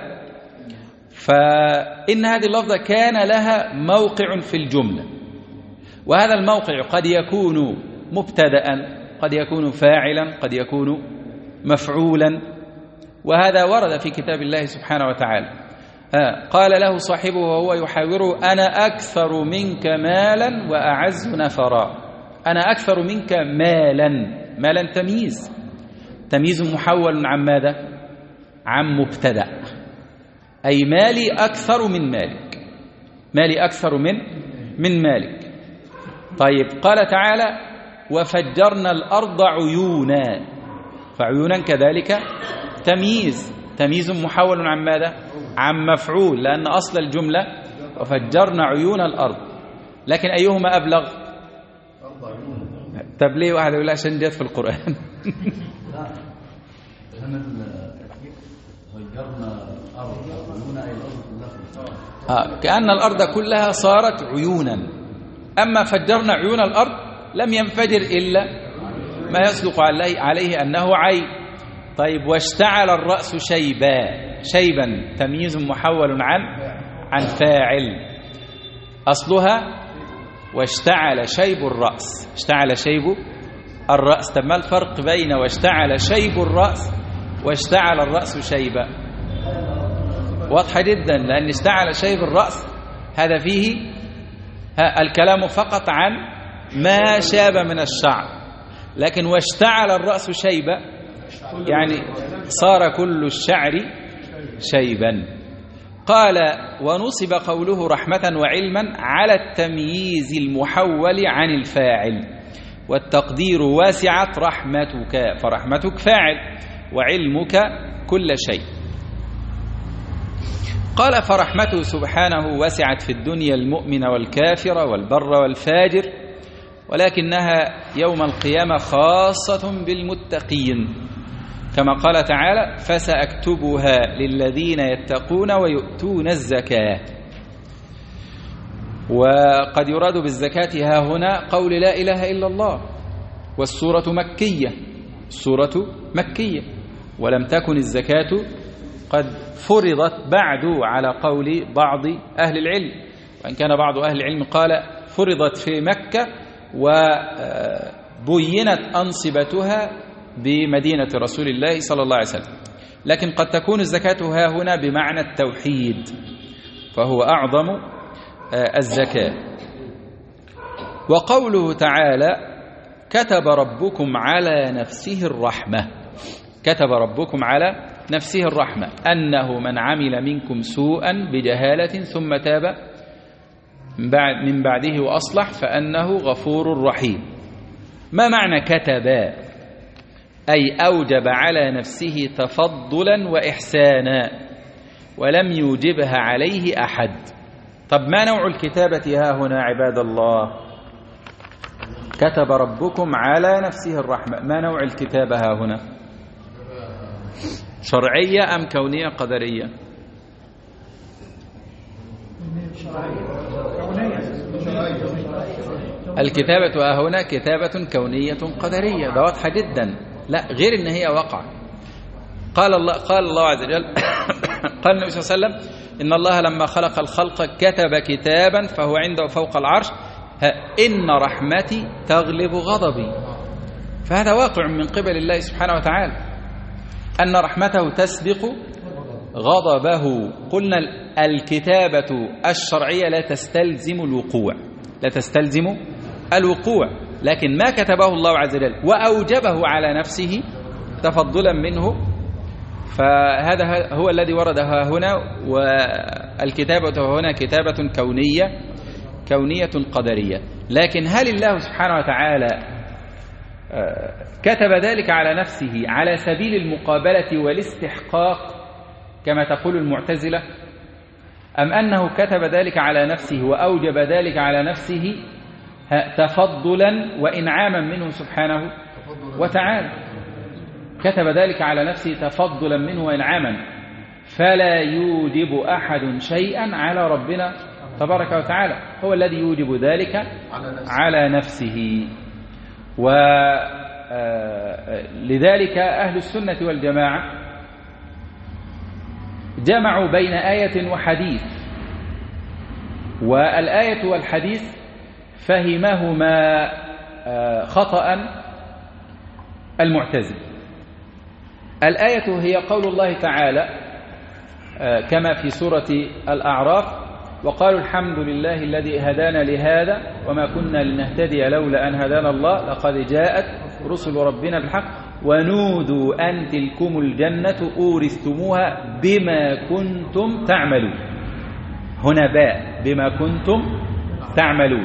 فإن هذه اللفظة كان لها موقع في الجملة، وهذا الموقع قد يكون مبتدأ، قد يكون فاعلا، قد يكون مفعولا، وهذا ورد في كتاب الله سبحانه وتعالى. قال له صاحبه وهو يحاوره: أنا أكثر منك مالا وأعز نفرا. أنا أكثر منك مالا، مالا تمييز، تمييز محول عن ماذا؟ عن مبتدأ، أي مالي أكثر من مالك، مالي أكثر من مالك. طيب، قال تعالى: وفجرنا الأرض عيونا، فعيونا كذلك تمييز محول عن ماذا؟ عن مفعول، لأن أصل الجملة وفجرنا عيون الأرض. لكن أيهما أبلغ؟ طب ليه واحد يقول عشان جاءت في القرآن؟ كأن الأرض كلها صارت عيونا، أما فجرنا عيون الأرض لم ينفجر إلا ما يصدق عليه أنه عين. طيب، واشتعل الرأس شيبا تمييز محول عن فاعل، أصلها واشتعل شيب الرأس، اشتعل شيب الرأس. طب ما الفرق بين واشتعل شيب الرأس واشتعل الرأس شيبا؟ واضحة جدا، لأن اشتعل شيب الرأس هذا فيه الكلام فقط عن ما شاب من الشعر، لكن واشتعل الرأس شيبا يعني صار كل الشعر شيبا. قال: ونصب قوله رحمة وعلما على التمييز المحول عن الفاعل، والتقدير واسعت رحمتك، فرحمتك فاعل وعلمك كل شيء. قال: فرحمته سبحانه وسعت في الدنيا المؤمن والكافر والبر والفاجر، ولكنها يوم القيامة خاصة بالمتقين، كما قال تعالى: فسأكتبها للذين يتقون ويؤتون الزكاة. وقد يراد بالزكاة ها هنا قول لا إله إلا الله، والسورة مكية، السورة مكية، ولم تكن الزكاة قد فرضت بعد على قول بعض أهل العلم، وإن كان بعض أهل العلم قال فرضت في مكة وبينت أنصبتها بمدينة رسول الله صلى الله عليه وسلم، لكن قد تكون الزكاة ها هنا بمعنى التوحيد، فهو أعظم الزكاة. وقوله تعالى: كتب ربكم على نفسه الرحمة، كتب ربكم على نفسه الرحمة أنه من عمل منكم سوءا بجهالة ثم تاب من بعده وأصلح فأنه غفور رحيم. ما معنى كتب؟ أي أوجب على نفسه تفضلا وإحسانا ولم يوجبها عليه أحد. طب ما نوع الكتابة ها هنا عباد الله؟ كتب ربكم على نفسه الرحمة، ما نوع الكتابة ها هنا؟ شرعية أم كونية قدرية؟ الكتابة ها هنا كتابة كونية قدرية، ده واضحة جدا، لا غير ان هي وقع. قال الله عز وجل قال النبي صلى الله عليه وسلم: إن الله لما خلق الخلق كتب كتابا فهو عنده فوق العرش إن رحمتي تغلب غضبي. فهذا واقع من قبل الله سبحانه وتعالى أن رحمته تسبق غضبه. قلنا الكتابة الشرعية لا تستلزم الوقوع، لا تستلزم الوقوع، لكن ما كتبه الله عز وجل وأوجبه على نفسه تفضلا منه، فهذا هو الذي ورد هنا. والكتابة هنا كتابة كونية قدرية. لكن هل الله سبحانه وتعالى كتب ذلك على نفسه على سبيل المقابلة والاستحقاق كما تقول المعتزلة، أم أنه كتب ذلك على نفسه وأوجب ذلك على نفسه تفضلا وإنعاما منه سبحانه وتعالى؟ كتب ذلك على نفسه تفضلا منه وإنعاما، فلا يوجب أحد شيئا على ربنا تبارك وتعالى، هو الذي يوجب ذلك على نفسه. ولذلك أهل السنة والجماعة جمعوا بين آية وحديث، والآية والحديث فهمهما خطأ المعتزلة. الآية هي قول الله تعالى كما في سورة الأعراف: وقالوا الحمد لله الذي هدانا لهذا وما كنا لنهتدي لولا أن هدانا الله لقد جاءت رسل ربنا بالحق ونودوا أن تلكم الجنة أورثتموها بما كنتم تعملون. هنا باء بما كنتم تعملون.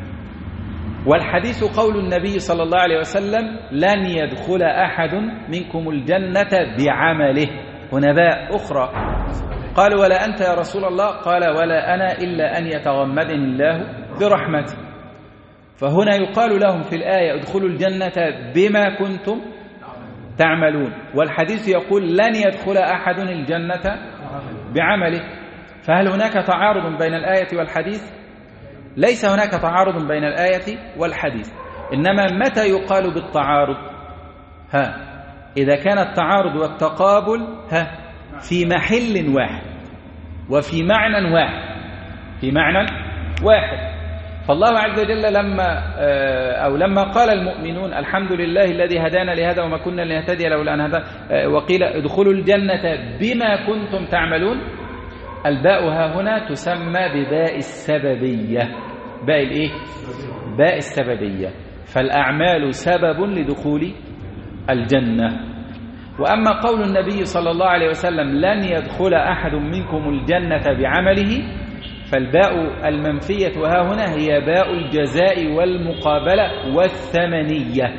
والحديث قول النبي صلى الله عليه وسلم: لن يدخل أحد منكم الجنة بعمله. هنا باء أخرى. قالوا: ولا أنت يا رسول الله؟ قال: ولا أنا إلا أن يتغمدني الله برحمته. فهنا يقال لهم في الآية: ادخلوا الجنة بما كنتم تعملون، والحديث يقول: لن يدخل أحد الجنة بعمله. فهل هناك تعارض بين الآية والحديث؟ ليس هناك تعارض بين الآية والحديث، إنما متى يقال بالتعارض؟ إذا كان التعارض والتقابل في محل واحد وفي معنى واحد، في معنى واحد. فالله عز وجل لما قال المؤمنون: الحمد لله الذي هدانا لهذا وما كنا لنهتدي لولا أن هدانا، وقيل: ادخلوا الجنة بما كنتم تعملون. الباء ها هنا تسمى بباء السببية. باء الإيه؟ باء السببية. فالأعمال سبب لدخول الجنة. وأما قول النبي صلى الله عليه وسلم: لن يدخل أحد منكم الجنة بعمله، فالباء المنفية ها هنا هي باء الجزاء والمقابلة والثمنية.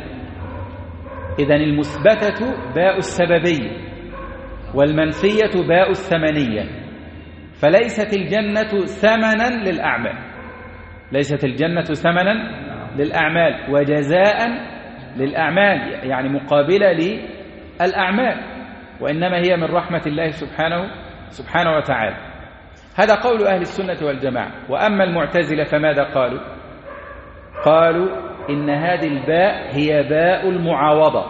إذن المثبتة باء السببية والمنفية باء الثمنية. فليست الجنة ثمنا للأعمال، ليست الجنة ثمنا للأعمال وجزاء للأعمال، يعني مقابلة للأعمال، وإنما هي من رحمة الله سبحانه وتعالى. هذا قول أهل السنة والجماعة. وأما المعتزلة فماذا قالوا؟ قالوا إن هذه الباء هي باء المعاوضة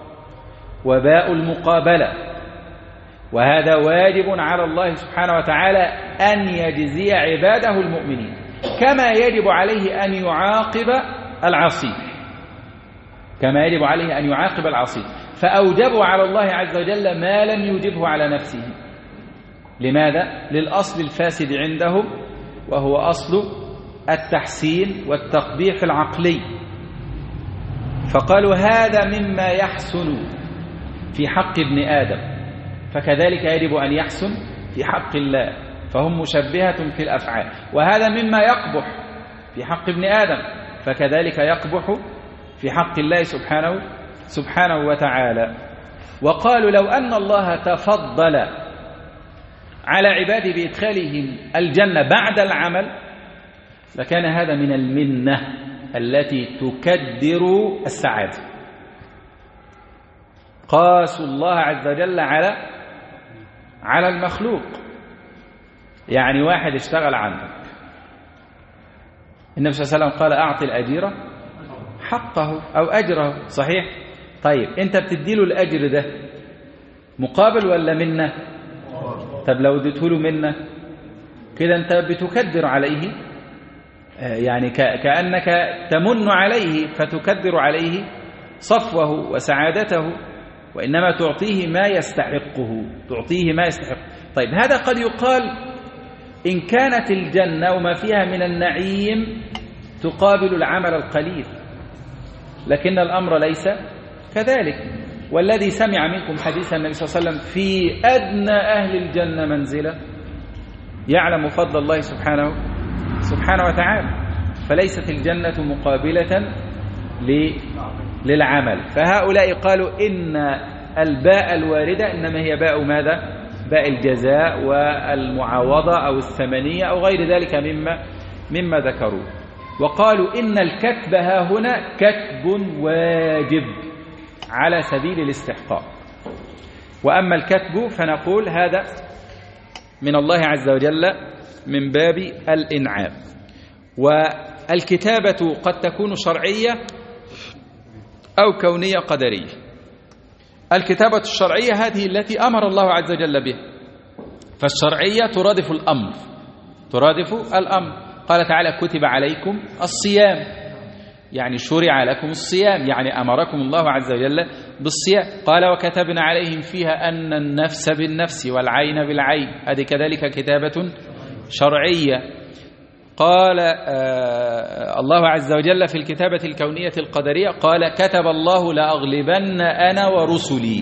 وباء المقابلة، وهذا واجب على الله سبحانه وتعالى أن يجزي عباده المؤمنين، كما يجب عليه أن يعاقب العصي، كما يجب عليه أن يعاقب العصي. فأوجبوا على الله عز وجل ما لم يوجبه على نفسه. لماذا؟ للأصل الفاسد عندهم، وهو أصل التحسين والتقبيح العقلي. فقالوا: هذا مما يحسن في حق ابن آدم، فكذلك يجب أن يحسن في حق الله، فهم مشبهة في الأفعال. وهذا مما يقبح في حق ابن آدم، فكذلك يقبح في حق الله سبحانه وتعالى. وقالوا: لو أن الله تفضل على عباده بإدخالهم الجنة بعد العمل لكان هذا من المنة التي تكدر السعادة. قاسوا الله عز وجل على المخلوق. يعني واحد اشتغل عندك، النبي صلى الله عليه وسلم قال: أعطي الأجير حقه أو أجره، صحيح؟ طيب أنت بتديله الأجر ده مقابل ولا منه؟ طب لو اديته له منه كده أنت بتكدر عليه، يعني كأنك تمن عليه فتكدر عليه صفوه وسعادته، وإنما تعطيه ما يستحقه، تعطيه ما يستحق. طيب هذا قد يقال إن كانت الجنة وما فيها من النعيم تقابل العمل القليل، لكن الأمر ليس كذلك. والذي سمع منكم حديث النبي صلى الله عليه وسلم في أدنى أهل الجنة منزلة يعلم فضل الله سبحانه وتعالى. فليست الجنة مقابلة للعمل. فهؤلاء قالوا إن الباء الواردة إنما هي باء ماذا؟ باء الجزاء والمعاوضة أو الثمنية أو غير ذلك مما ذكروا. وقالوا إن الكتب ها هنا كتب واجب على سبيل الاستحقاق. وأما الكتب فنقول هذا من الله عز وجل من باب الإنعام. والكتابة قد تكون شرعية أو كونية قدرية. الكتابة الشرعية هذه التي أمر الله عز وجل بها، فالشرعية ترادف الأمر. قال تعالى كتب عليكم الصيام، يعني شرع لكم الصيام، يعني أمركم الله عز وجل بالصيام. قال وكتبنا عليهم فيها أن النفس بالنفس والعين بالعين، هذه كذلك كتابة شرعية. قال الله عز وجل في الكتابة الكونية القدرية قال كتب الله لأغلبن أنا ورسلي.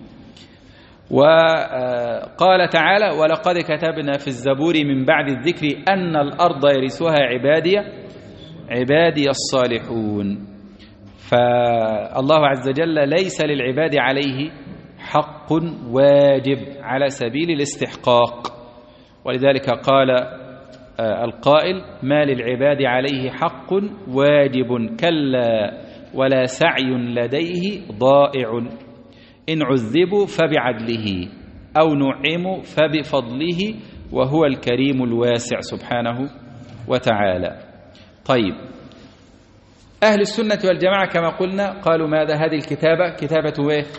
وقال تعالى ولقد كتبنا في الزبور من بعد الذكر أن الأرض يرثها عبادي الصالحون. فالله عز وجل ليس للعباد عليه حق واجب على سبيل الاستحقاق، ولذلك قال القائل ما للعباد عليه حق واجب كلا ولا سعي لديه ضائع، إن عذبوا فبعدله أو نعموا فبفضله وهو الكريم الواسع سبحانه وتعالى. طيب، أهل السنة والجماعة كما قلنا قالوا ماذا؟ هذه الكتابة كتابة إيه؟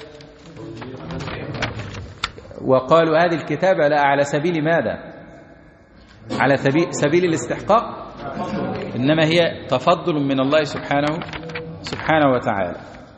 وقالوا هذه الكتابة لا على سبيل ماذا؟ على سبيل الاستحقاق، إنما هي تفضل من الله سبحانه وتعالى.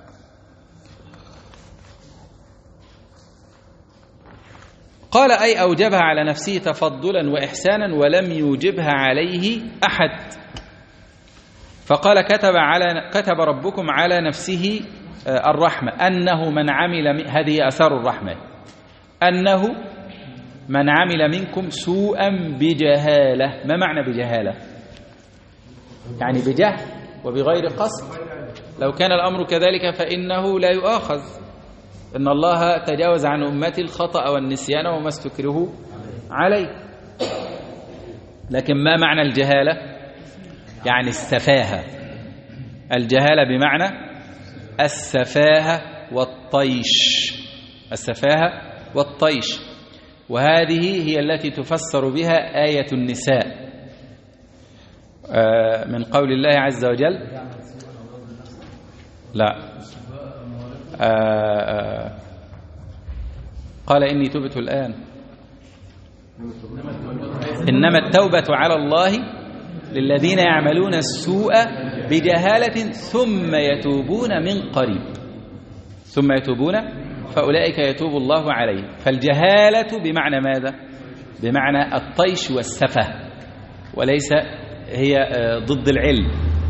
قال أي أوجبها على نفسه تفضلا وإحسانا ولم يوجبها عليه أحد. فقال كتب ربكم على نفسه الرحمة أنه من عمل، هذه أثار الرحمة، أنه من عمل منكم سوءا بجهالة. ما معنى بجهالة؟ يعني بجهل وبغير قصد. لو كان الأمر كذلك فإنه لا يؤاخذ، إن الله تجاوز عن أمتي الخطأ والنسيان وما استكرهوا عليه. لكن ما معنى الجهالة؟ يعني السفاهة. الجهالة بمعنى السفاهة والطيش. وهذه هي التي تفسر بها آية النساء من قول الله عز وجل لا قال إني تبت الآن، إنما التوبة على الله للذين يعملون السوء بجهالة ثم يتوبون من قريب فأولئك يتوب الله عليهم. فالجهالة بمعنى ماذا؟ بمعنى الطيش والسفه، وليس هي ضد العلم.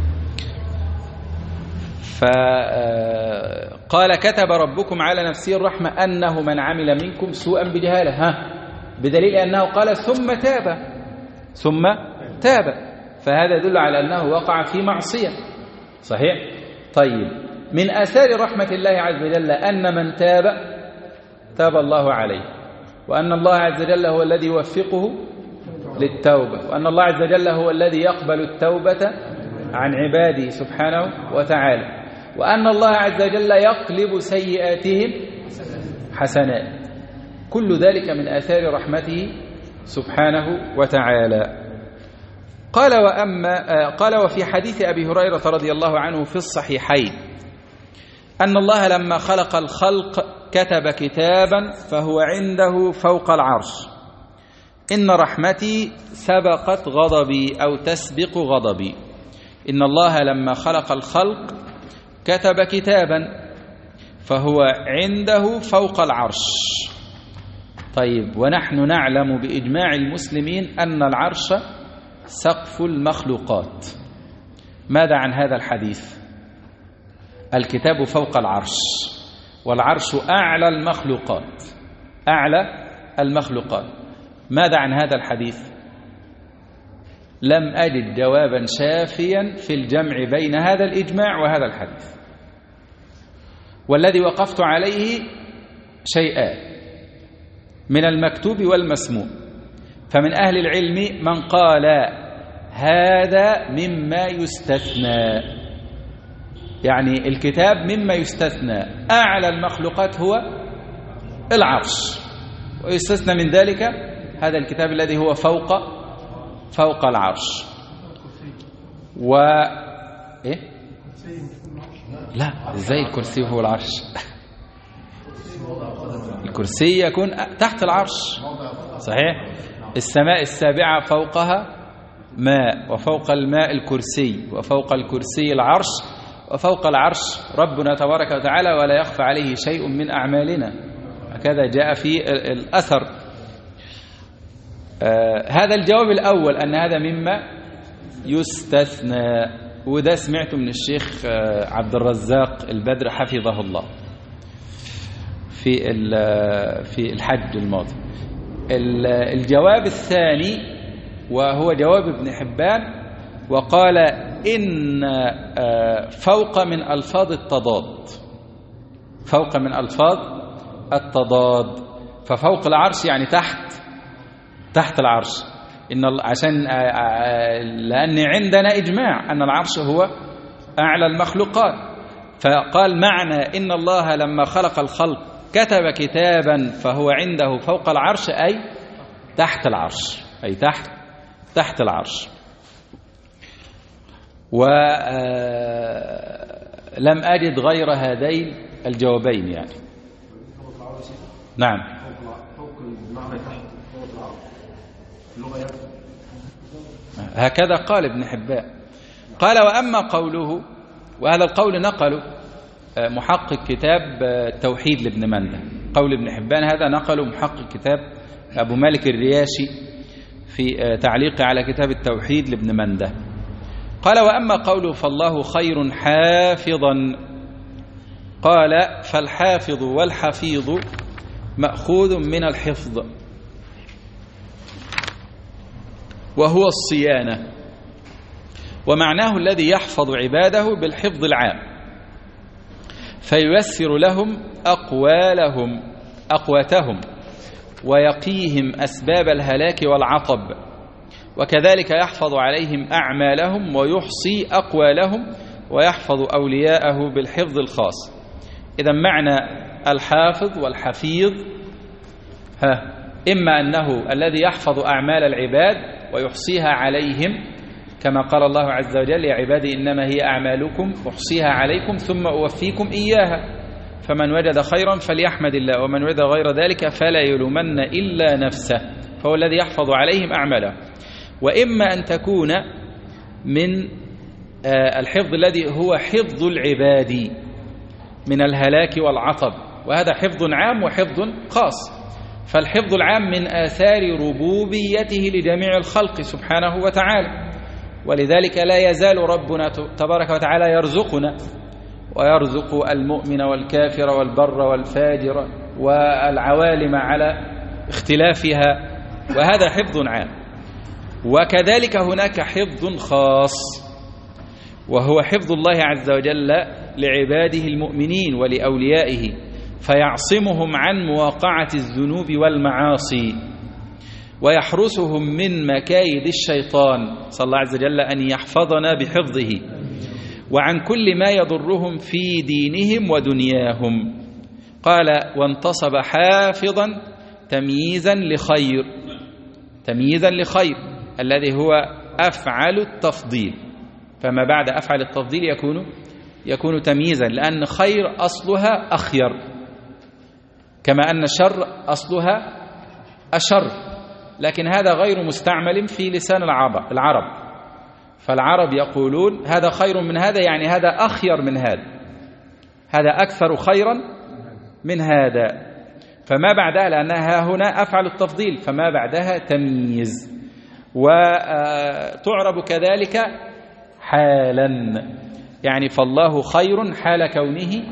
فقال كتب ربكم على نفسه الرحمة أنه من عمل منكم سوءا بجهالة، بدليل أنه قال ثم تاب، فهذا يدل على أنه وقع في معصية. صحيح؟ طيب، من آثار رحمة الله عز وجل أن من تاب الله عليه، وأن الله عز وجل هو الذي يوفقه للتوبة، وأن الله عز وجل هو الذي يقبل التوبة عن عباده سبحانه وتعالى، وأن الله عز وجل يقلب سيئاتهم حسنات. كل ذلك من آثار رحمته سبحانه وتعالى. قال وفي حديث أبي هريرة رضي الله عنه في الصحيحين أن الله لما خلق الخلق كتب كتابا فهو عنده فوق العرش، إن رحمتي سبقت غضبي أو تسبق غضبي. إن الله لما خلق الخلق كتب كتابا فهو عنده فوق العرش. طيب، ونحن نعلم بإجماع المسلمين أن العرش سقف المخلوقات. ماذا عن هذا الحديث؟ الكتاب فوق العرش، والعرش أعلى المخلوقات. ماذا عن هذا الحديث؟ لم أجد جوابا شافيا في الجمع بين هذا الإجماع وهذا الحديث. والذي وقفت عليه شيئان من المكتوب والمسموع. فمن أهل العلم من قال هذا مما يستثنى، يعني الكتاب مما يستثنى، أعلى المخلوقات هو العرش، ويستثنى من ذلك هذا الكتاب الذي هو فوق العرش. و إيه؟ لا، ازاي الكرسي هو العرش؟ الكرسي يكون تحت العرش، صحيح. السماء السابعة فوقها ماء، وفوق الماء الكرسي، وفوق الكرسي العرش، وفوق العرش ربنا تبارك وتعالى، ولا يخفى عليه شيء من أعمالنا، هكذا جاء في الأثر. هذا الجواب الأول، أن هذا مما يستثنى، وده سمعته من الشيخ عبد الرزاق البدر حفظه الله في الحج الماضي. الجواب الثاني وهو جواب ابن حبان، وقال إن فوق من ألفاظ التضاد، فوق من ألفاظ التضاد، ففوق العرش يعني تحت العرش. لأن عندنا إجماع أن العرش هو أعلى المخلوقات، فقال معنى إن الله لما خلق الخلق كتب كتابا فهو عنده فوق العرش، أي تحت العرش، أي تحت العرش. ولم أجد غير هذين الجوابين يعني. نعم. هكذا قال ابن حبان. قال وأما قوله، وهذا القول نقله محقق كتاب التوحيد لابن مندة، قول ابن حبان هذا نقله محقق كتاب أبو مالك الرياشي في تعليق على كتاب التوحيد لابن مندة. قال وأما قوله فالله خير حافظا، قال فالحافظ والحفيظ مأخوذ من الحفظ، وهو الصيانة، ومعناه الذي يحفظ عباده بالحفظ العام، فييسر لهم أقواتهم ويقيهم أسباب الهلاك والعطب، وكذلك يحفظ عليهم أعمالهم ويحصي أقوالهم ويحفظ أولياءه بالحفظ الخاص. إذا معنى الحافظ والحفيظ إما أنه الذي يحفظ أعمال العباد ويحصيها عليهم، كما قال الله عز وجل يا عبادي إنما هي أعمالكم أحصيها عليكم ثم أوفيكم إياها، فمن وجد خيرا فليحمد الله ومن وجد غير ذلك فلا يلومن إلا نفسه، فهو الذي يحفظ عليهم أعماله. وإما أن تكون من الحفظ الذي هو حفظ العباد من الهلاك والعطب، وهذا حفظ عام وحفظ خاص. فالحفظ العام من آثار ربوبيته لجميع الخلق سبحانه وتعالى، ولذلك لا يزال ربنا تبارك وتعالى يرزقنا، ويرزق المؤمن والكافر والبر والفاجر والعوالم على اختلافها، وهذا حفظ عام. وكذلك هناك حفظ خاص، وهو حفظ الله عز وجل لعباده المؤمنين ولأوليائه، فيعصمهم عن مواقعة الذنوب والمعاصي، ويحرسهم من مكايد الشيطان، صلى الله عز وجل أن يحفظنا بحفظه، وعن كل ما يضرهم في دينهم ودنياهم. قال وانتصب حافظا تمييزا لخير الذي هو أفعل التفضيل، فما بعد أفعل التفضيل يكون تمييزا، لأن خير أصلها أخير، كما أن شر أصلها أشر، لكن هذا غير مستعمل في لسان العرب، فالعرب يقولون هذا خير من هذا، يعني هذا أخير من هذا، هذا أكثر خيرا من هذا، فما بعدها لأنها هنا أفعل التفضيل فما بعدها تمييز، وتعرب كذلك حالا، يعني فالله خير حال كونه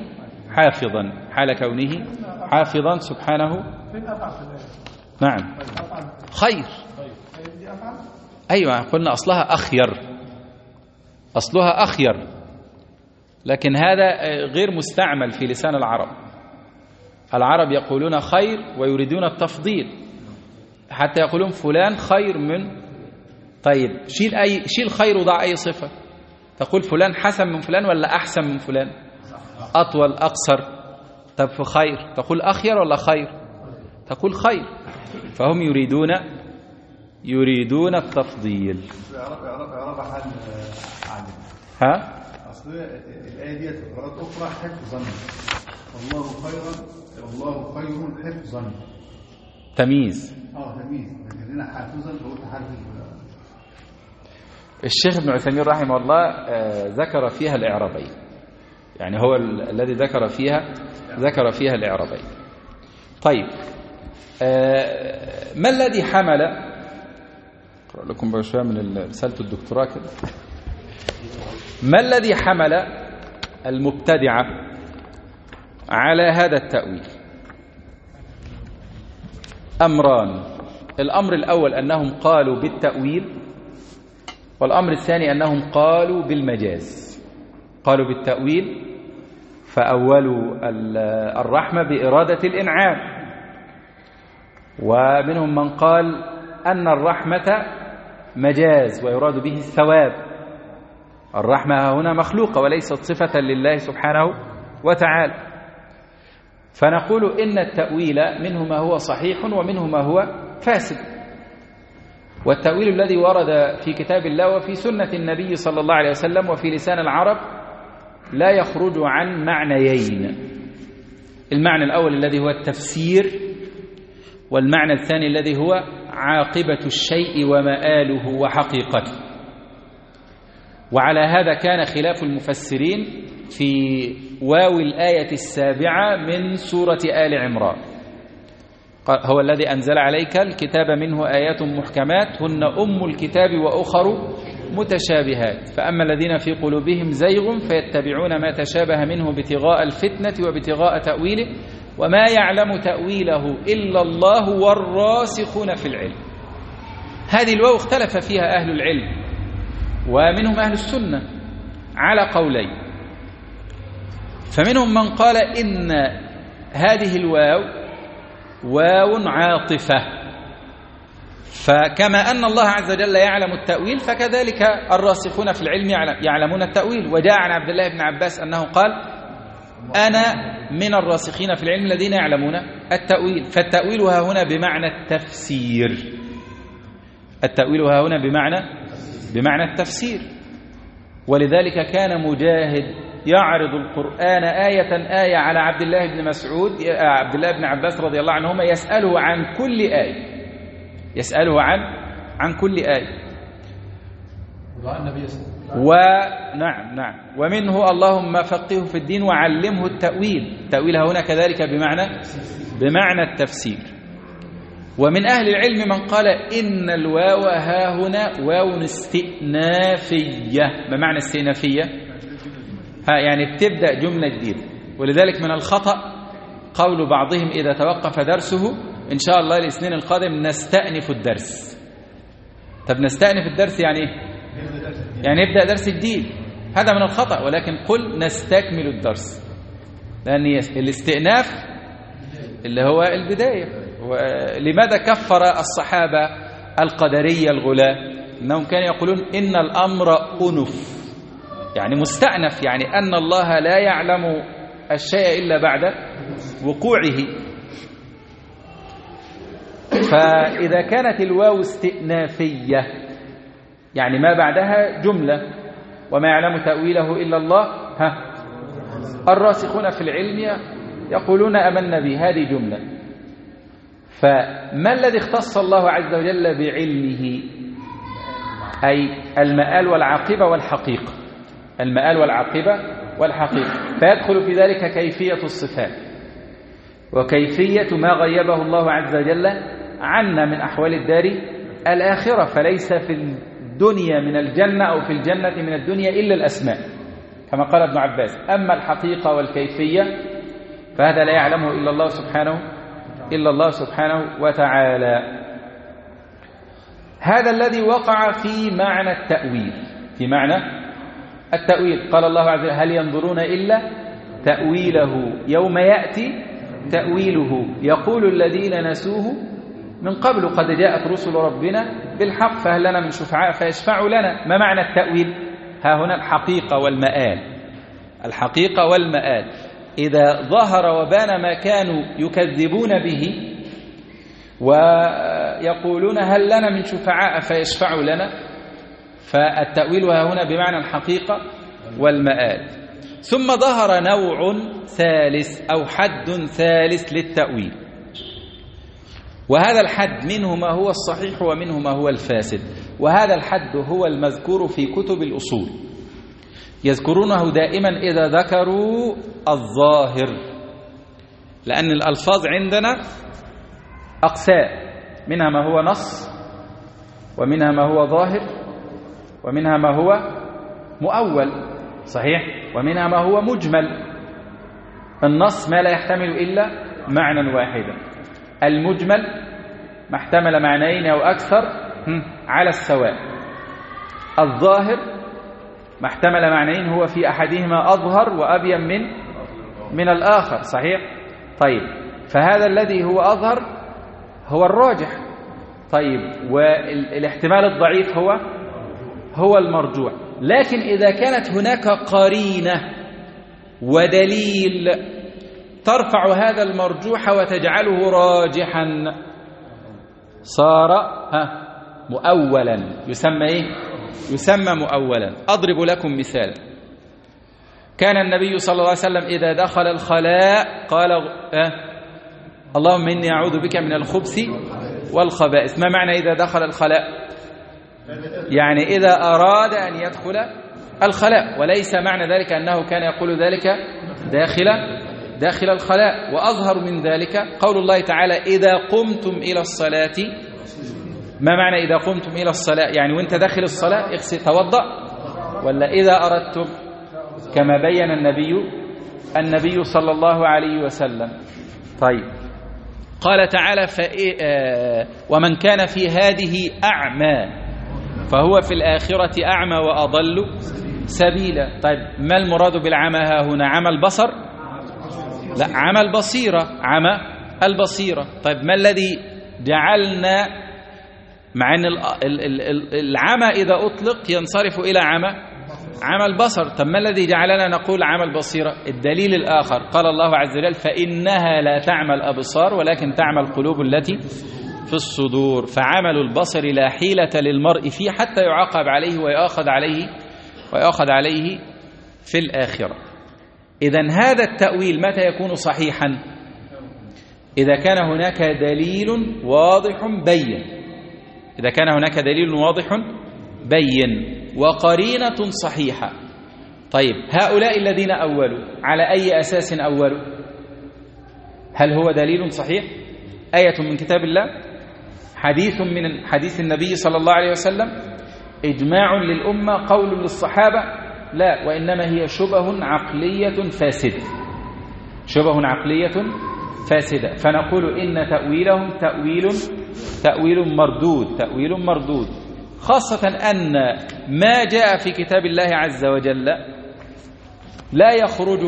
حافظا سبحانه. نعم خير، أيوة قلنا أصلها أخير، لكن هذا غير مستعمل في لسان العرب. العرب يقولون خير ويريدون التفضيل، حتى يقولون فلان خير من. طيب شيل خير وضع أي صفة، تقول فلان حسن من فلان ولا أحسن من فلان، أطول أقصر. طب في خير تقول أخير ولا خير، تقول خير. فهم يريدون التفضيل. إعراب حال عادل. ها؟ أصل الآية دي في قراءات أخرى حفظا، الله خير حفظا. تمييز. تمييز، لكن هنا حافظا فقلت حافظ. الشيخ ابن عثيمين رحمه الله ذكر فيها الإعرابين، يعني هو الذي ذكر فيها الإعرابين. طيب ما الذي حمل، أقرأ لكم بشوية من رسالة الدكتوراه كده. ما الذي حمل المبتدعة على هذا التأويل؟ أمران. الأمر الأول أنهم قالوا بالتأويل، والأمر الثاني أنهم قالوا بالمجاز. قالوا بالتأويل فأولوا الرحمة بإرادة الإنعام، ومنهم من قال أن الرحمة مجاز ويراد به الثواب. الرحمة هنا مخلوقة وليست صفة لله سبحانه وتعالى. فنقول إن التأويل منه ما هو صحيح ومنه ما هو فاسد. والتأويل الذي ورد في كتاب الله وفي سنة النبي صلى الله عليه وسلم وفي لسان العرب لا يخرج عن معنيين. المعنى الأول الذي هو التفسير، والمعنى الثاني الذي هو عاقبة الشيء ومآله وحقيقته. وعلى هذا كان خلاف المفسرين في واو الآية 7 من سورة آل عمران. هو الذي أنزل عليك الكتاب منه آيات محكمات هن أم الكتاب وأخر متشابهات، فأما الذين في قلوبهم زيغ فيتبعون ما تشابه منه ابتغاء الفتنة وابتغاء تأويله وما يعلم تأويله إلا الله والراسخون في العلم. هذه الواو اختلف فيها أهل العلم ومنهم أهل السنة على قولين. فمنهم من قال إن هذه الواو واو عاطفة، فكما أن الله عز وجل يعلم التأويل فكذلك الراسخون في العلم يعلمون التأويل. وجاء عن عبد الله بن عباس أنه قال أنا من الراسخين في العلم الذين يعلمون التأويل. فالتأويل ها هنا بمعنى التفسير، التأويل ها هنا بمعنى التفسير. ولذلك كان مجاهد يعرض القرآن آية على عبد الله بن مسعود، عبد الله بن عباس رضي الله عنهما، يسأله عن كل آية، يسأله عن كل آية. نعم ومنه اللهم فقهه في الدين وعلمه التأويل. التأويل هنا كذلك بمعنى التفسير. ومن أهل العلم من قال إن الواو ها هنا واو استئنافية. ما معنى استئنافية؟ يعني بتبدأ جملة جديدة. ولذلك من الخطأ قول بعضهم إذا توقف درسه إن شاء الله الاثنين القادم نستأنف الدرس. طب نستأنف الدرس يعني إيه؟ يعني يبدأ درس جديد. هذا من الخطأ، ولكن قل نستكمل الدرس، لأن الاستئناف اللي هو البداية. لماذا كفر الصحابة القدرية الغلاة؟ إنهم كانوا يقولون إن الأمر أنف، يعني مستأنف، يعني أن الله لا يعلم الشيء إلا بعد وقوعه. فإذا كانت الواو استئنافية يعني ما بعدها جملة، وما يعلم تأويله إلا الله، الراسخون في العلم يقولون آمنا به، هذه جملة. فما الذي اختص الله عز وجل بعلمه؟ أي المآل والعاقبة والحقيقة، المآل والعاقبة والحقيقة. فيدخل في ذلك كيفية الصفات وكيفية ما غيبه الله عز وجل عنا من أحوال الدار الآخرة. فليس في الدنيا من الجنة أو في الجنة من الدنيا إلا الأسماء كما قال ابن عباس. أما الحقيقة والكيفية فهذا لا يعلمه إلا الله سبحانه وتعالى. هذا الذي وقع في معنى التأويل، في معنى التأويل. قال الله عز وجل: هل ينظرون إلا تأويله يوم يأتي تأويله يقول الذين نسوه من قبل قد جاءت رسل ربنا بالحق فهل لنا من شفعاء فيشفعوا لنا. ما معنى التأويل؟ ها هنا الحقيقة والمآل. الحقيقة والمآل. إذا ظهر وبان ما كانوا يكذبون به ويقولون هل لنا من شفعاء فيشفعوا لنا، فالتأويل ها هنا بمعنى الحقيقة والمآل. ثم ظهر نوع ثالث أو حد ثالث للتأويل، وهذا الحد منه ما هو الصحيح ومنه ما هو الفاسد، وهذا الحد هو المذكور في كتب الأصول، يذكرونه دائما إذا ذكروا الظاهر، لأن الألفاظ عندنا أقسام، منها ما هو نص ومنها ما هو ظاهر ومنها ما هو مؤول، صحيح، ومنها ما هو مجمل. النص ما لا يحتمل إلا معنى واحدا، المجمل ما احتمل معنيين أو أكثر على السواء، الظاهر ما احتمل معنيين هو في أحدهما أظهر وأبين من الآخر، صحيح. طيب، فهذا الذي هو أظهر هو الراجح. طيب، والاحتمال الضعيف هو المرجوح. لكن إذا كانت هناك قرينة ودليل ترفع هذا المرجوح وتجعله راجحا صار مؤولا، يسمى إيه؟ يسمى مؤولا. أضرب لكم مثال. كان النبي صلى الله عليه وسلم إذا دخل الخلاء قال اللهم إني أعوذ بك من الخبث والخبائث. ما معنى إذا دخل الخلاء؟ يعني إذا أراد أن يدخل الخلاء، وليس معنى ذلك أنه كان يقول ذلك داخل الخلاء. وأظهر من ذلك قول الله تعالى: إذا قمتم إلى الصلاة. ما معنى إذا قمتم إلى الصلاة؟ يعني وانت داخل الصلاة توضأ، ولا إذا أردتم، كما بين النبي صلى الله عليه وسلم. طيب، قال تعالى: ومن كان في هذه أعمى فهو في الآخرة أعمى وأضل سبيلا. طيب، ما المراد بالعمى ها هنا؟ عمى البصر؟ لا، عمى البصيرة، عمى البصيرة. طيب، ما الذي جعلنا، مع أن العمى إذا أطلق ينصرف إلى عمى البصر، طب ما الذي جعلنا نقول عمى البصيرة؟ الدليل الآخر، قال الله عز وجل: فإنها لا تعمى الأبصار ولكن تعمى القلوب التي في الصدور. فعمل البصر لا حيلة للمرء فيه حتى يعاقب عليه ويأخذ عليه في الآخرة. إذن هذا التأويل متى يكون صحيحا؟ إذا كان هناك دليل واضح بين، إذا كان هناك دليل واضح بين وقرينة صحيحة. طيب، هؤلاء الذين أولوا على أي أساس أولوا؟ هل هو دليل صحيح؟ آية من كتاب الله؟ حديث من حديث النبي صلى الله عليه وسلم؟ إجماع للأمة؟ قول للصحابة؟ لا، وإنما هي شبه عقلية فاسدة، شبه عقلية فاسدة. فنقول إن تأويلهم تأويل مردود، خاصة أن ما جاء في كتاب الله عز وجل لا يخرج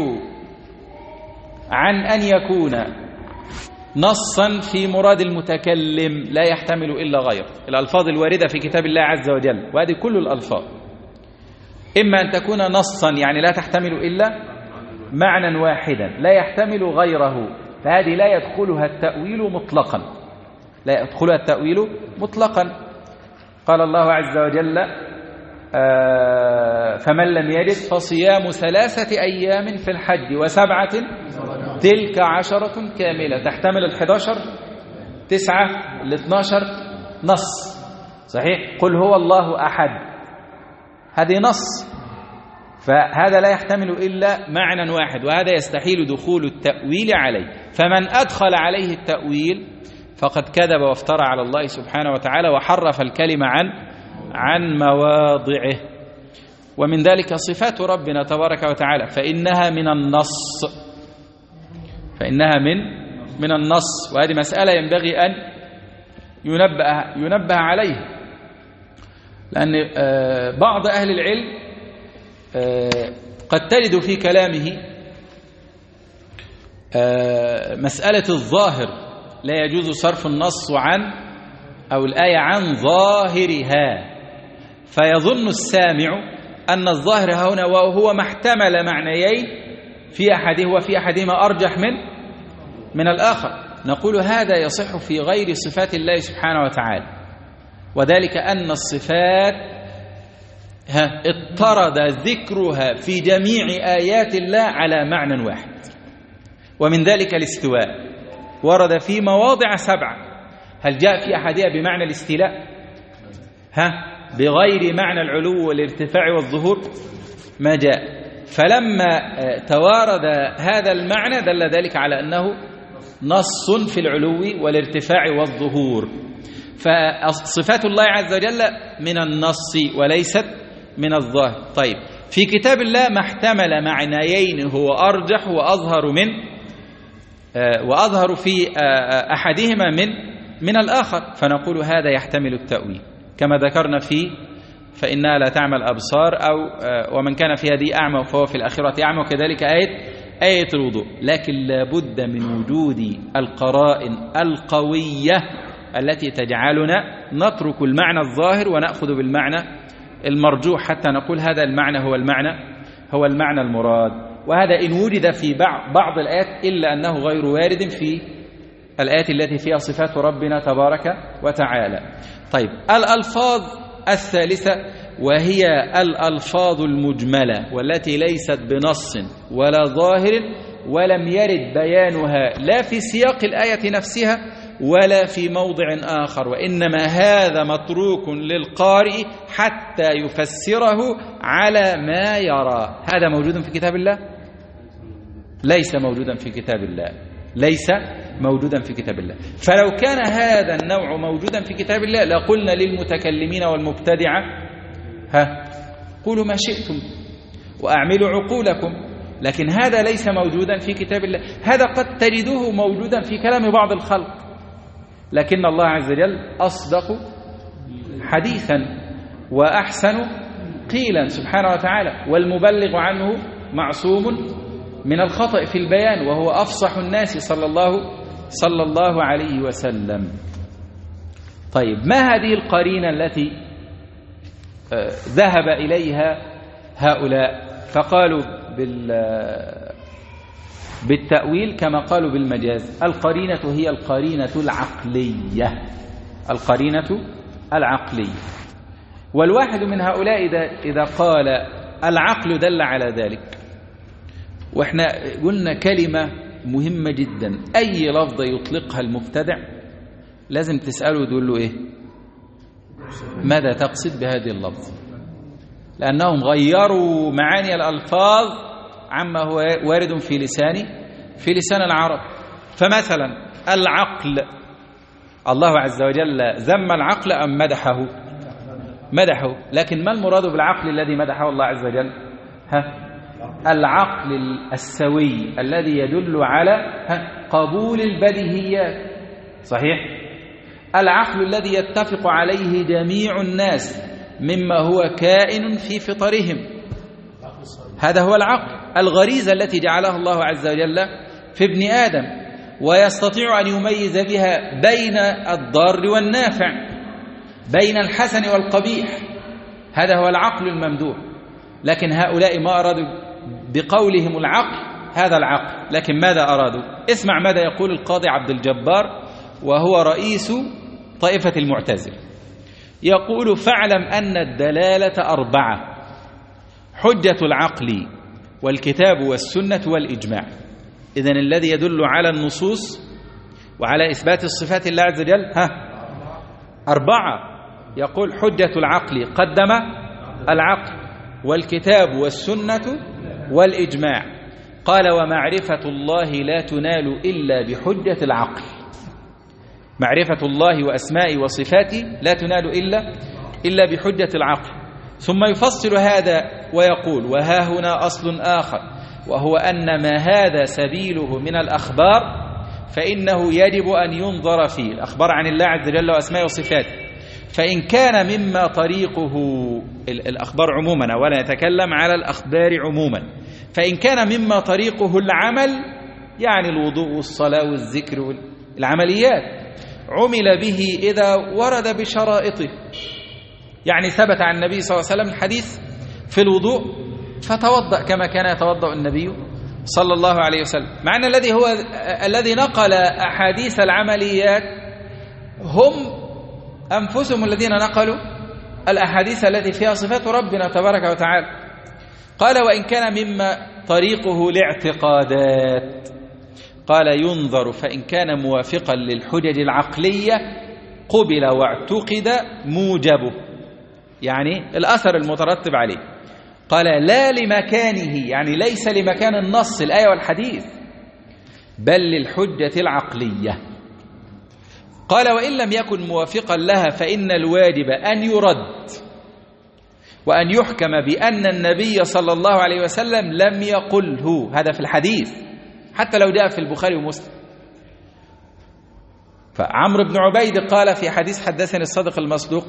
عن أن يكون نصا في مراد المتكلم لا يحتمل إلا غير الألفاظ الواردة في كتاب الله عز وجل، وهذه كل الألفاظ إما أن تكون نصا يعني لا تحتمل إلا معنى واحدا لا يحتمل غيره، فهذه لا يدخلها التأويل مطلقا. قال الله عز وجل: فمن لم يجد فصيام 3 أيام في الحج و7 تلك 10 كاملة. تحتمل 11 9 12 نص، صحيح. قل هو الله أحد، هذه نص، فهذا لا يحتمل إلا معنى واحد، وهذا يستحيل دخول التأويل عليه. فمن أدخل عليه التأويل فقد كذب وافترى على الله سبحانه وتعالى وحرف الكلمة عن مواضعه. ومن ذلك صفات ربنا تبارك وتعالى، فإنها من النص، وهذه مسألة ينبغي أن ينبه عليه، لأن بعض أهل العلم قد تجد في كلامه مسألة الظاهر لا يجوز صرف النص عن أو الآية عن ظاهرها، فيظن السامع أن الظاهر هنا وهو ما احتمل معنيين وفي أحدهما أرجح من الآخر. نقول هذا يصح في غير صفات الله سبحانه وتعالى، وذلك أن الصفات اضطرد ذكرها في جميع آيات الله على معنى واحد، ومن ذلك الاستواء ورد في مواضع 7. هل جاء في أحدها بمعنى الاستيلاء بغير معنى العلو والارتفاع والظهور؟ ما جاء. فلما توارد هذا المعنى دل ذلك على أنه نص في العلو والارتفاع والظهور. فصفات الله عز وجل من النص وليست من الظاهر. طيب، في كتاب الله ما احتمل معنيين هو أرجح وأظهر في أحدهما من الآخر، فنقول هذا يحتمل التأويل كما ذكرنا فإنها لا تعمى الأبصار، أو ومن كان في هذه أعمى فهو في الآخرة أعمى، وكذلك آية الوضوء. لكن لابد من وجود القرائن القوية التي تجعلنا نترك المعنى الظاهر ونأخذ بالمعنى المرجوح حتى نقول هذا المعنى هو المعنى المراد. وهذا إن وجد في بعض الآيات، إلا أنه غير وارد في الآيات التي فيها صفات ربنا تبارك وتعالى. طيب، الألفاظ الثالثة وهي الألفاظ المجملة، والتي ليست بنص ولا ظاهر، ولم يرد بيانها لا في سياق الآية نفسها ولا في موضع آخر، وإنما هذا متروك للقارئ حتى يفسره على ما يرى. هذا موجود في كتاب الله؟ ليس موجودا في كتاب الله، ليس موجودا في كتاب الله. فلو كان هذا النوع موجودا في كتاب الله لقلنا للمتكلمين والمبتدعة قولوا ما شئتم وأعملوا عقولكم، لكن هذا ليس موجودا في كتاب الله. هذا قد تجده موجودا في كلام بعض الخلق، لكن الله عز وجل أصدق حديثا وأحسن قيلا سبحانه وتعالى، والمبلغ عنه معصوم من الخطأ في البيان، وهو أفصح الناس صلى الله عليه وسلم. طيب، ما هذه القرينة التي ذهب إليها هؤلاء؟ فقالوا بالتأويل كما قالوا بالمجاز. القرينة هي القرينة العقلية، القرينة العقلية. والواحد من هؤلاء إذا قال العقل دل على ذلك، وإحنا قلنا كلمة مهمة جدا، أي لفظة يطلقها المبتدع لازم تسأله تقول له إيه؟ ماذا تقصد بهذه اللفظ؟ لأنهم غيروا معاني الألفاظ عما هو وارد في لسان العرب. فمثلا العقل، الله عز وجل ذم العقل أم مدحه، لكن ما المراد بالعقل الذي مدحه الله عز وجل؟ العقل السوي الذي يدل على قبول البديهيات، صحيح؟ العقل الذي يتفق عليه جميع الناس مما هو كائن في فطرهم، هذا هو العقل. الغريزة التي جعلها الله عز وجل في ابن آدم، ويستطيع أن يميز بها بين الضار والنافع، بين الحسن والقبيح، هذا هو العقل الممدوح. لكن هؤلاء ما أرادوا بقولهم العقل هذا العقل، لكن ماذا أرادوا؟ اسمع ماذا يقول القاضي عبد الجبار وهو رئيس طائفة المعتزلة. يقول: فاعلم أن الدلالة 4: حجة العقل والكتاب والسنة والإجماع. إذن الذي يدل على النصوص وعلى إثبات الصفات الله عز وجل 4. يقول: حجة العقل، قدم العقل، والكتاب والسنة والإجماع. قال: ومعرفة الله لا تنال إلا بحجة العقل. معرفة الله وأسمائه وصفاته لا تنال إلا بحجة العقل. ثم يفصل هذا ويقول: وها هنا أصل آخر، وهو أن ما هذا سبيله من الأخبار فإنه يجب أن ينظر فيه، الأخبار عن الله عز وجل وأسمائه وصفاته، فإن كان مما طريقه الأخبار عموما، ولا نتكلم على الأخبار عموما. فإن كان مما طريقه العمل يعني الوضوء والصلاة والذكر والعمليات عمل به إذا ورد بشرائطه، يعني ثبت عن النبي صلى الله عليه وسلم الحديث في الوضوء فتوضأ كما كان يتوضأ النبي صلى الله عليه وسلم، مع أن الذي نقل أحاديث العمليات هم أنفسهم الذين نقلوا الأحاديث التي فيها صفات ربنا تبارك وتعالى. قال وإن كان مما طريقه الاعتقادات قال ينظر، فإن كان موافقا للحجج العقلية قبل واعتقد موجبه، يعني الأثر المترتب عليه. قال لا لمكانه، يعني ليس لمكان النص الآية والحديث، بل للحجة العقلية. قال وإن لم يكن موافقا لها فإن الواجب أن يرد وأن يحكم بأن النبي صلى الله عليه وسلم لم يقله، هذا في الحديث حتى لو جاء في البخاري ومسلم. فعمرو بن عبيد قال في حديث حدثني الصادق المصدوق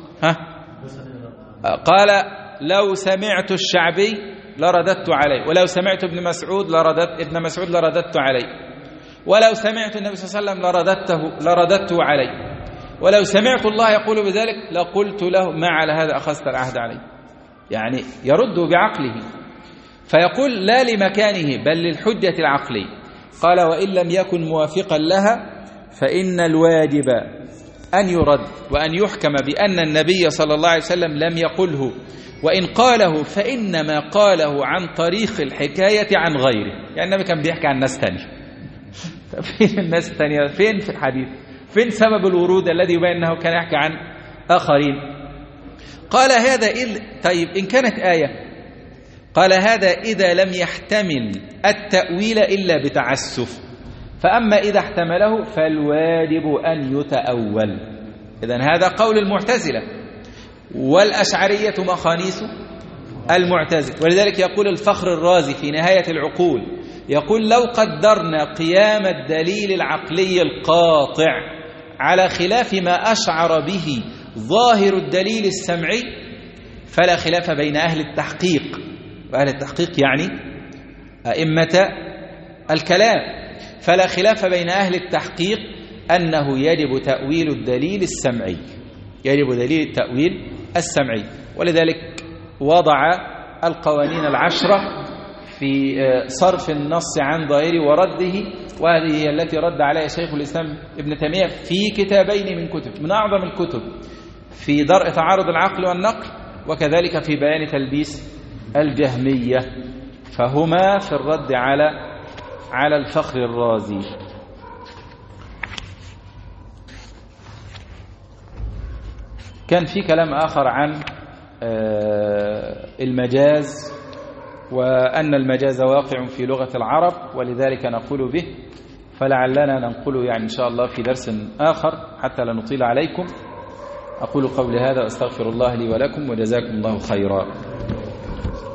قال لو سمعت الشعبي لرددت عليه، ولو سمعت ابن مسعود لرددت عليه، ولو سمعت النبي صلى الله عليه وسلم لرددته عليه، ولو سمعت الله يقول بذلك لقلت له ما على هذا أخذت العهد عليه، يعني يرد بعقله. فيقول لا لمكانه بل للحجة العقلية. قال وإن لم يكن موافقا لها فإن الواجب أن يرد وأن يحكم بأن النبي صلى الله عليه وسلم لم يقله، وإن قاله فإنما قاله عن طريق الحكاية عن غيره، يعني النبي كان بيحكي عن ناس تانية. فين الناس التانية؟ فين في الحديث؟ فين سبب الورود الذي يبين أنه كان يحكي عن آخرين؟ قال هذا طيب إن كانت آية، قال هذا إذا لم يحتمل التأويل إلا بتعسف، فأما إذا احتمله فالواجب أن يتأول. إذن هذا قول المعتزلة، والأشعرية مخانيث المعتزلة. ولذلك يقول الفخر الرازي في نهاية العقول، يقول لو قدرنا قيام الدليل العقلي القاطع على خلاف ما أشعر به ظاهر الدليل السمعي فلا خلاف بين أهل التحقيق، وأهل التحقيق يعني أئمة الكلام، فلا خلاف بين أهل التحقيق أنه يجب تأويل الدليل السمعي، يجب دليل التأويل السمعي. ولذلك وضع القوانين العشرة في صرف النص عن ظاهره ورده، وهذه هي التي رد عليها شيخ الإسلام ابن تيمية في كتابين من أعظم الكتب، في درء تعارض العقل والنقل، وكذلك في بيان تلبيس الجهمية، فهما في الرد على الفخر الرازي. كان في كلام آخر عن المجاز، وأن المجاز واقع في لغة العرب ولذلك نقول به، فلعلنا ننقله يعني إن شاء الله في درس آخر حتى لا نطيل عليكم. أقول قولي هذا وأستغفر الله لي ولكم، وجزاكم الله خيرا.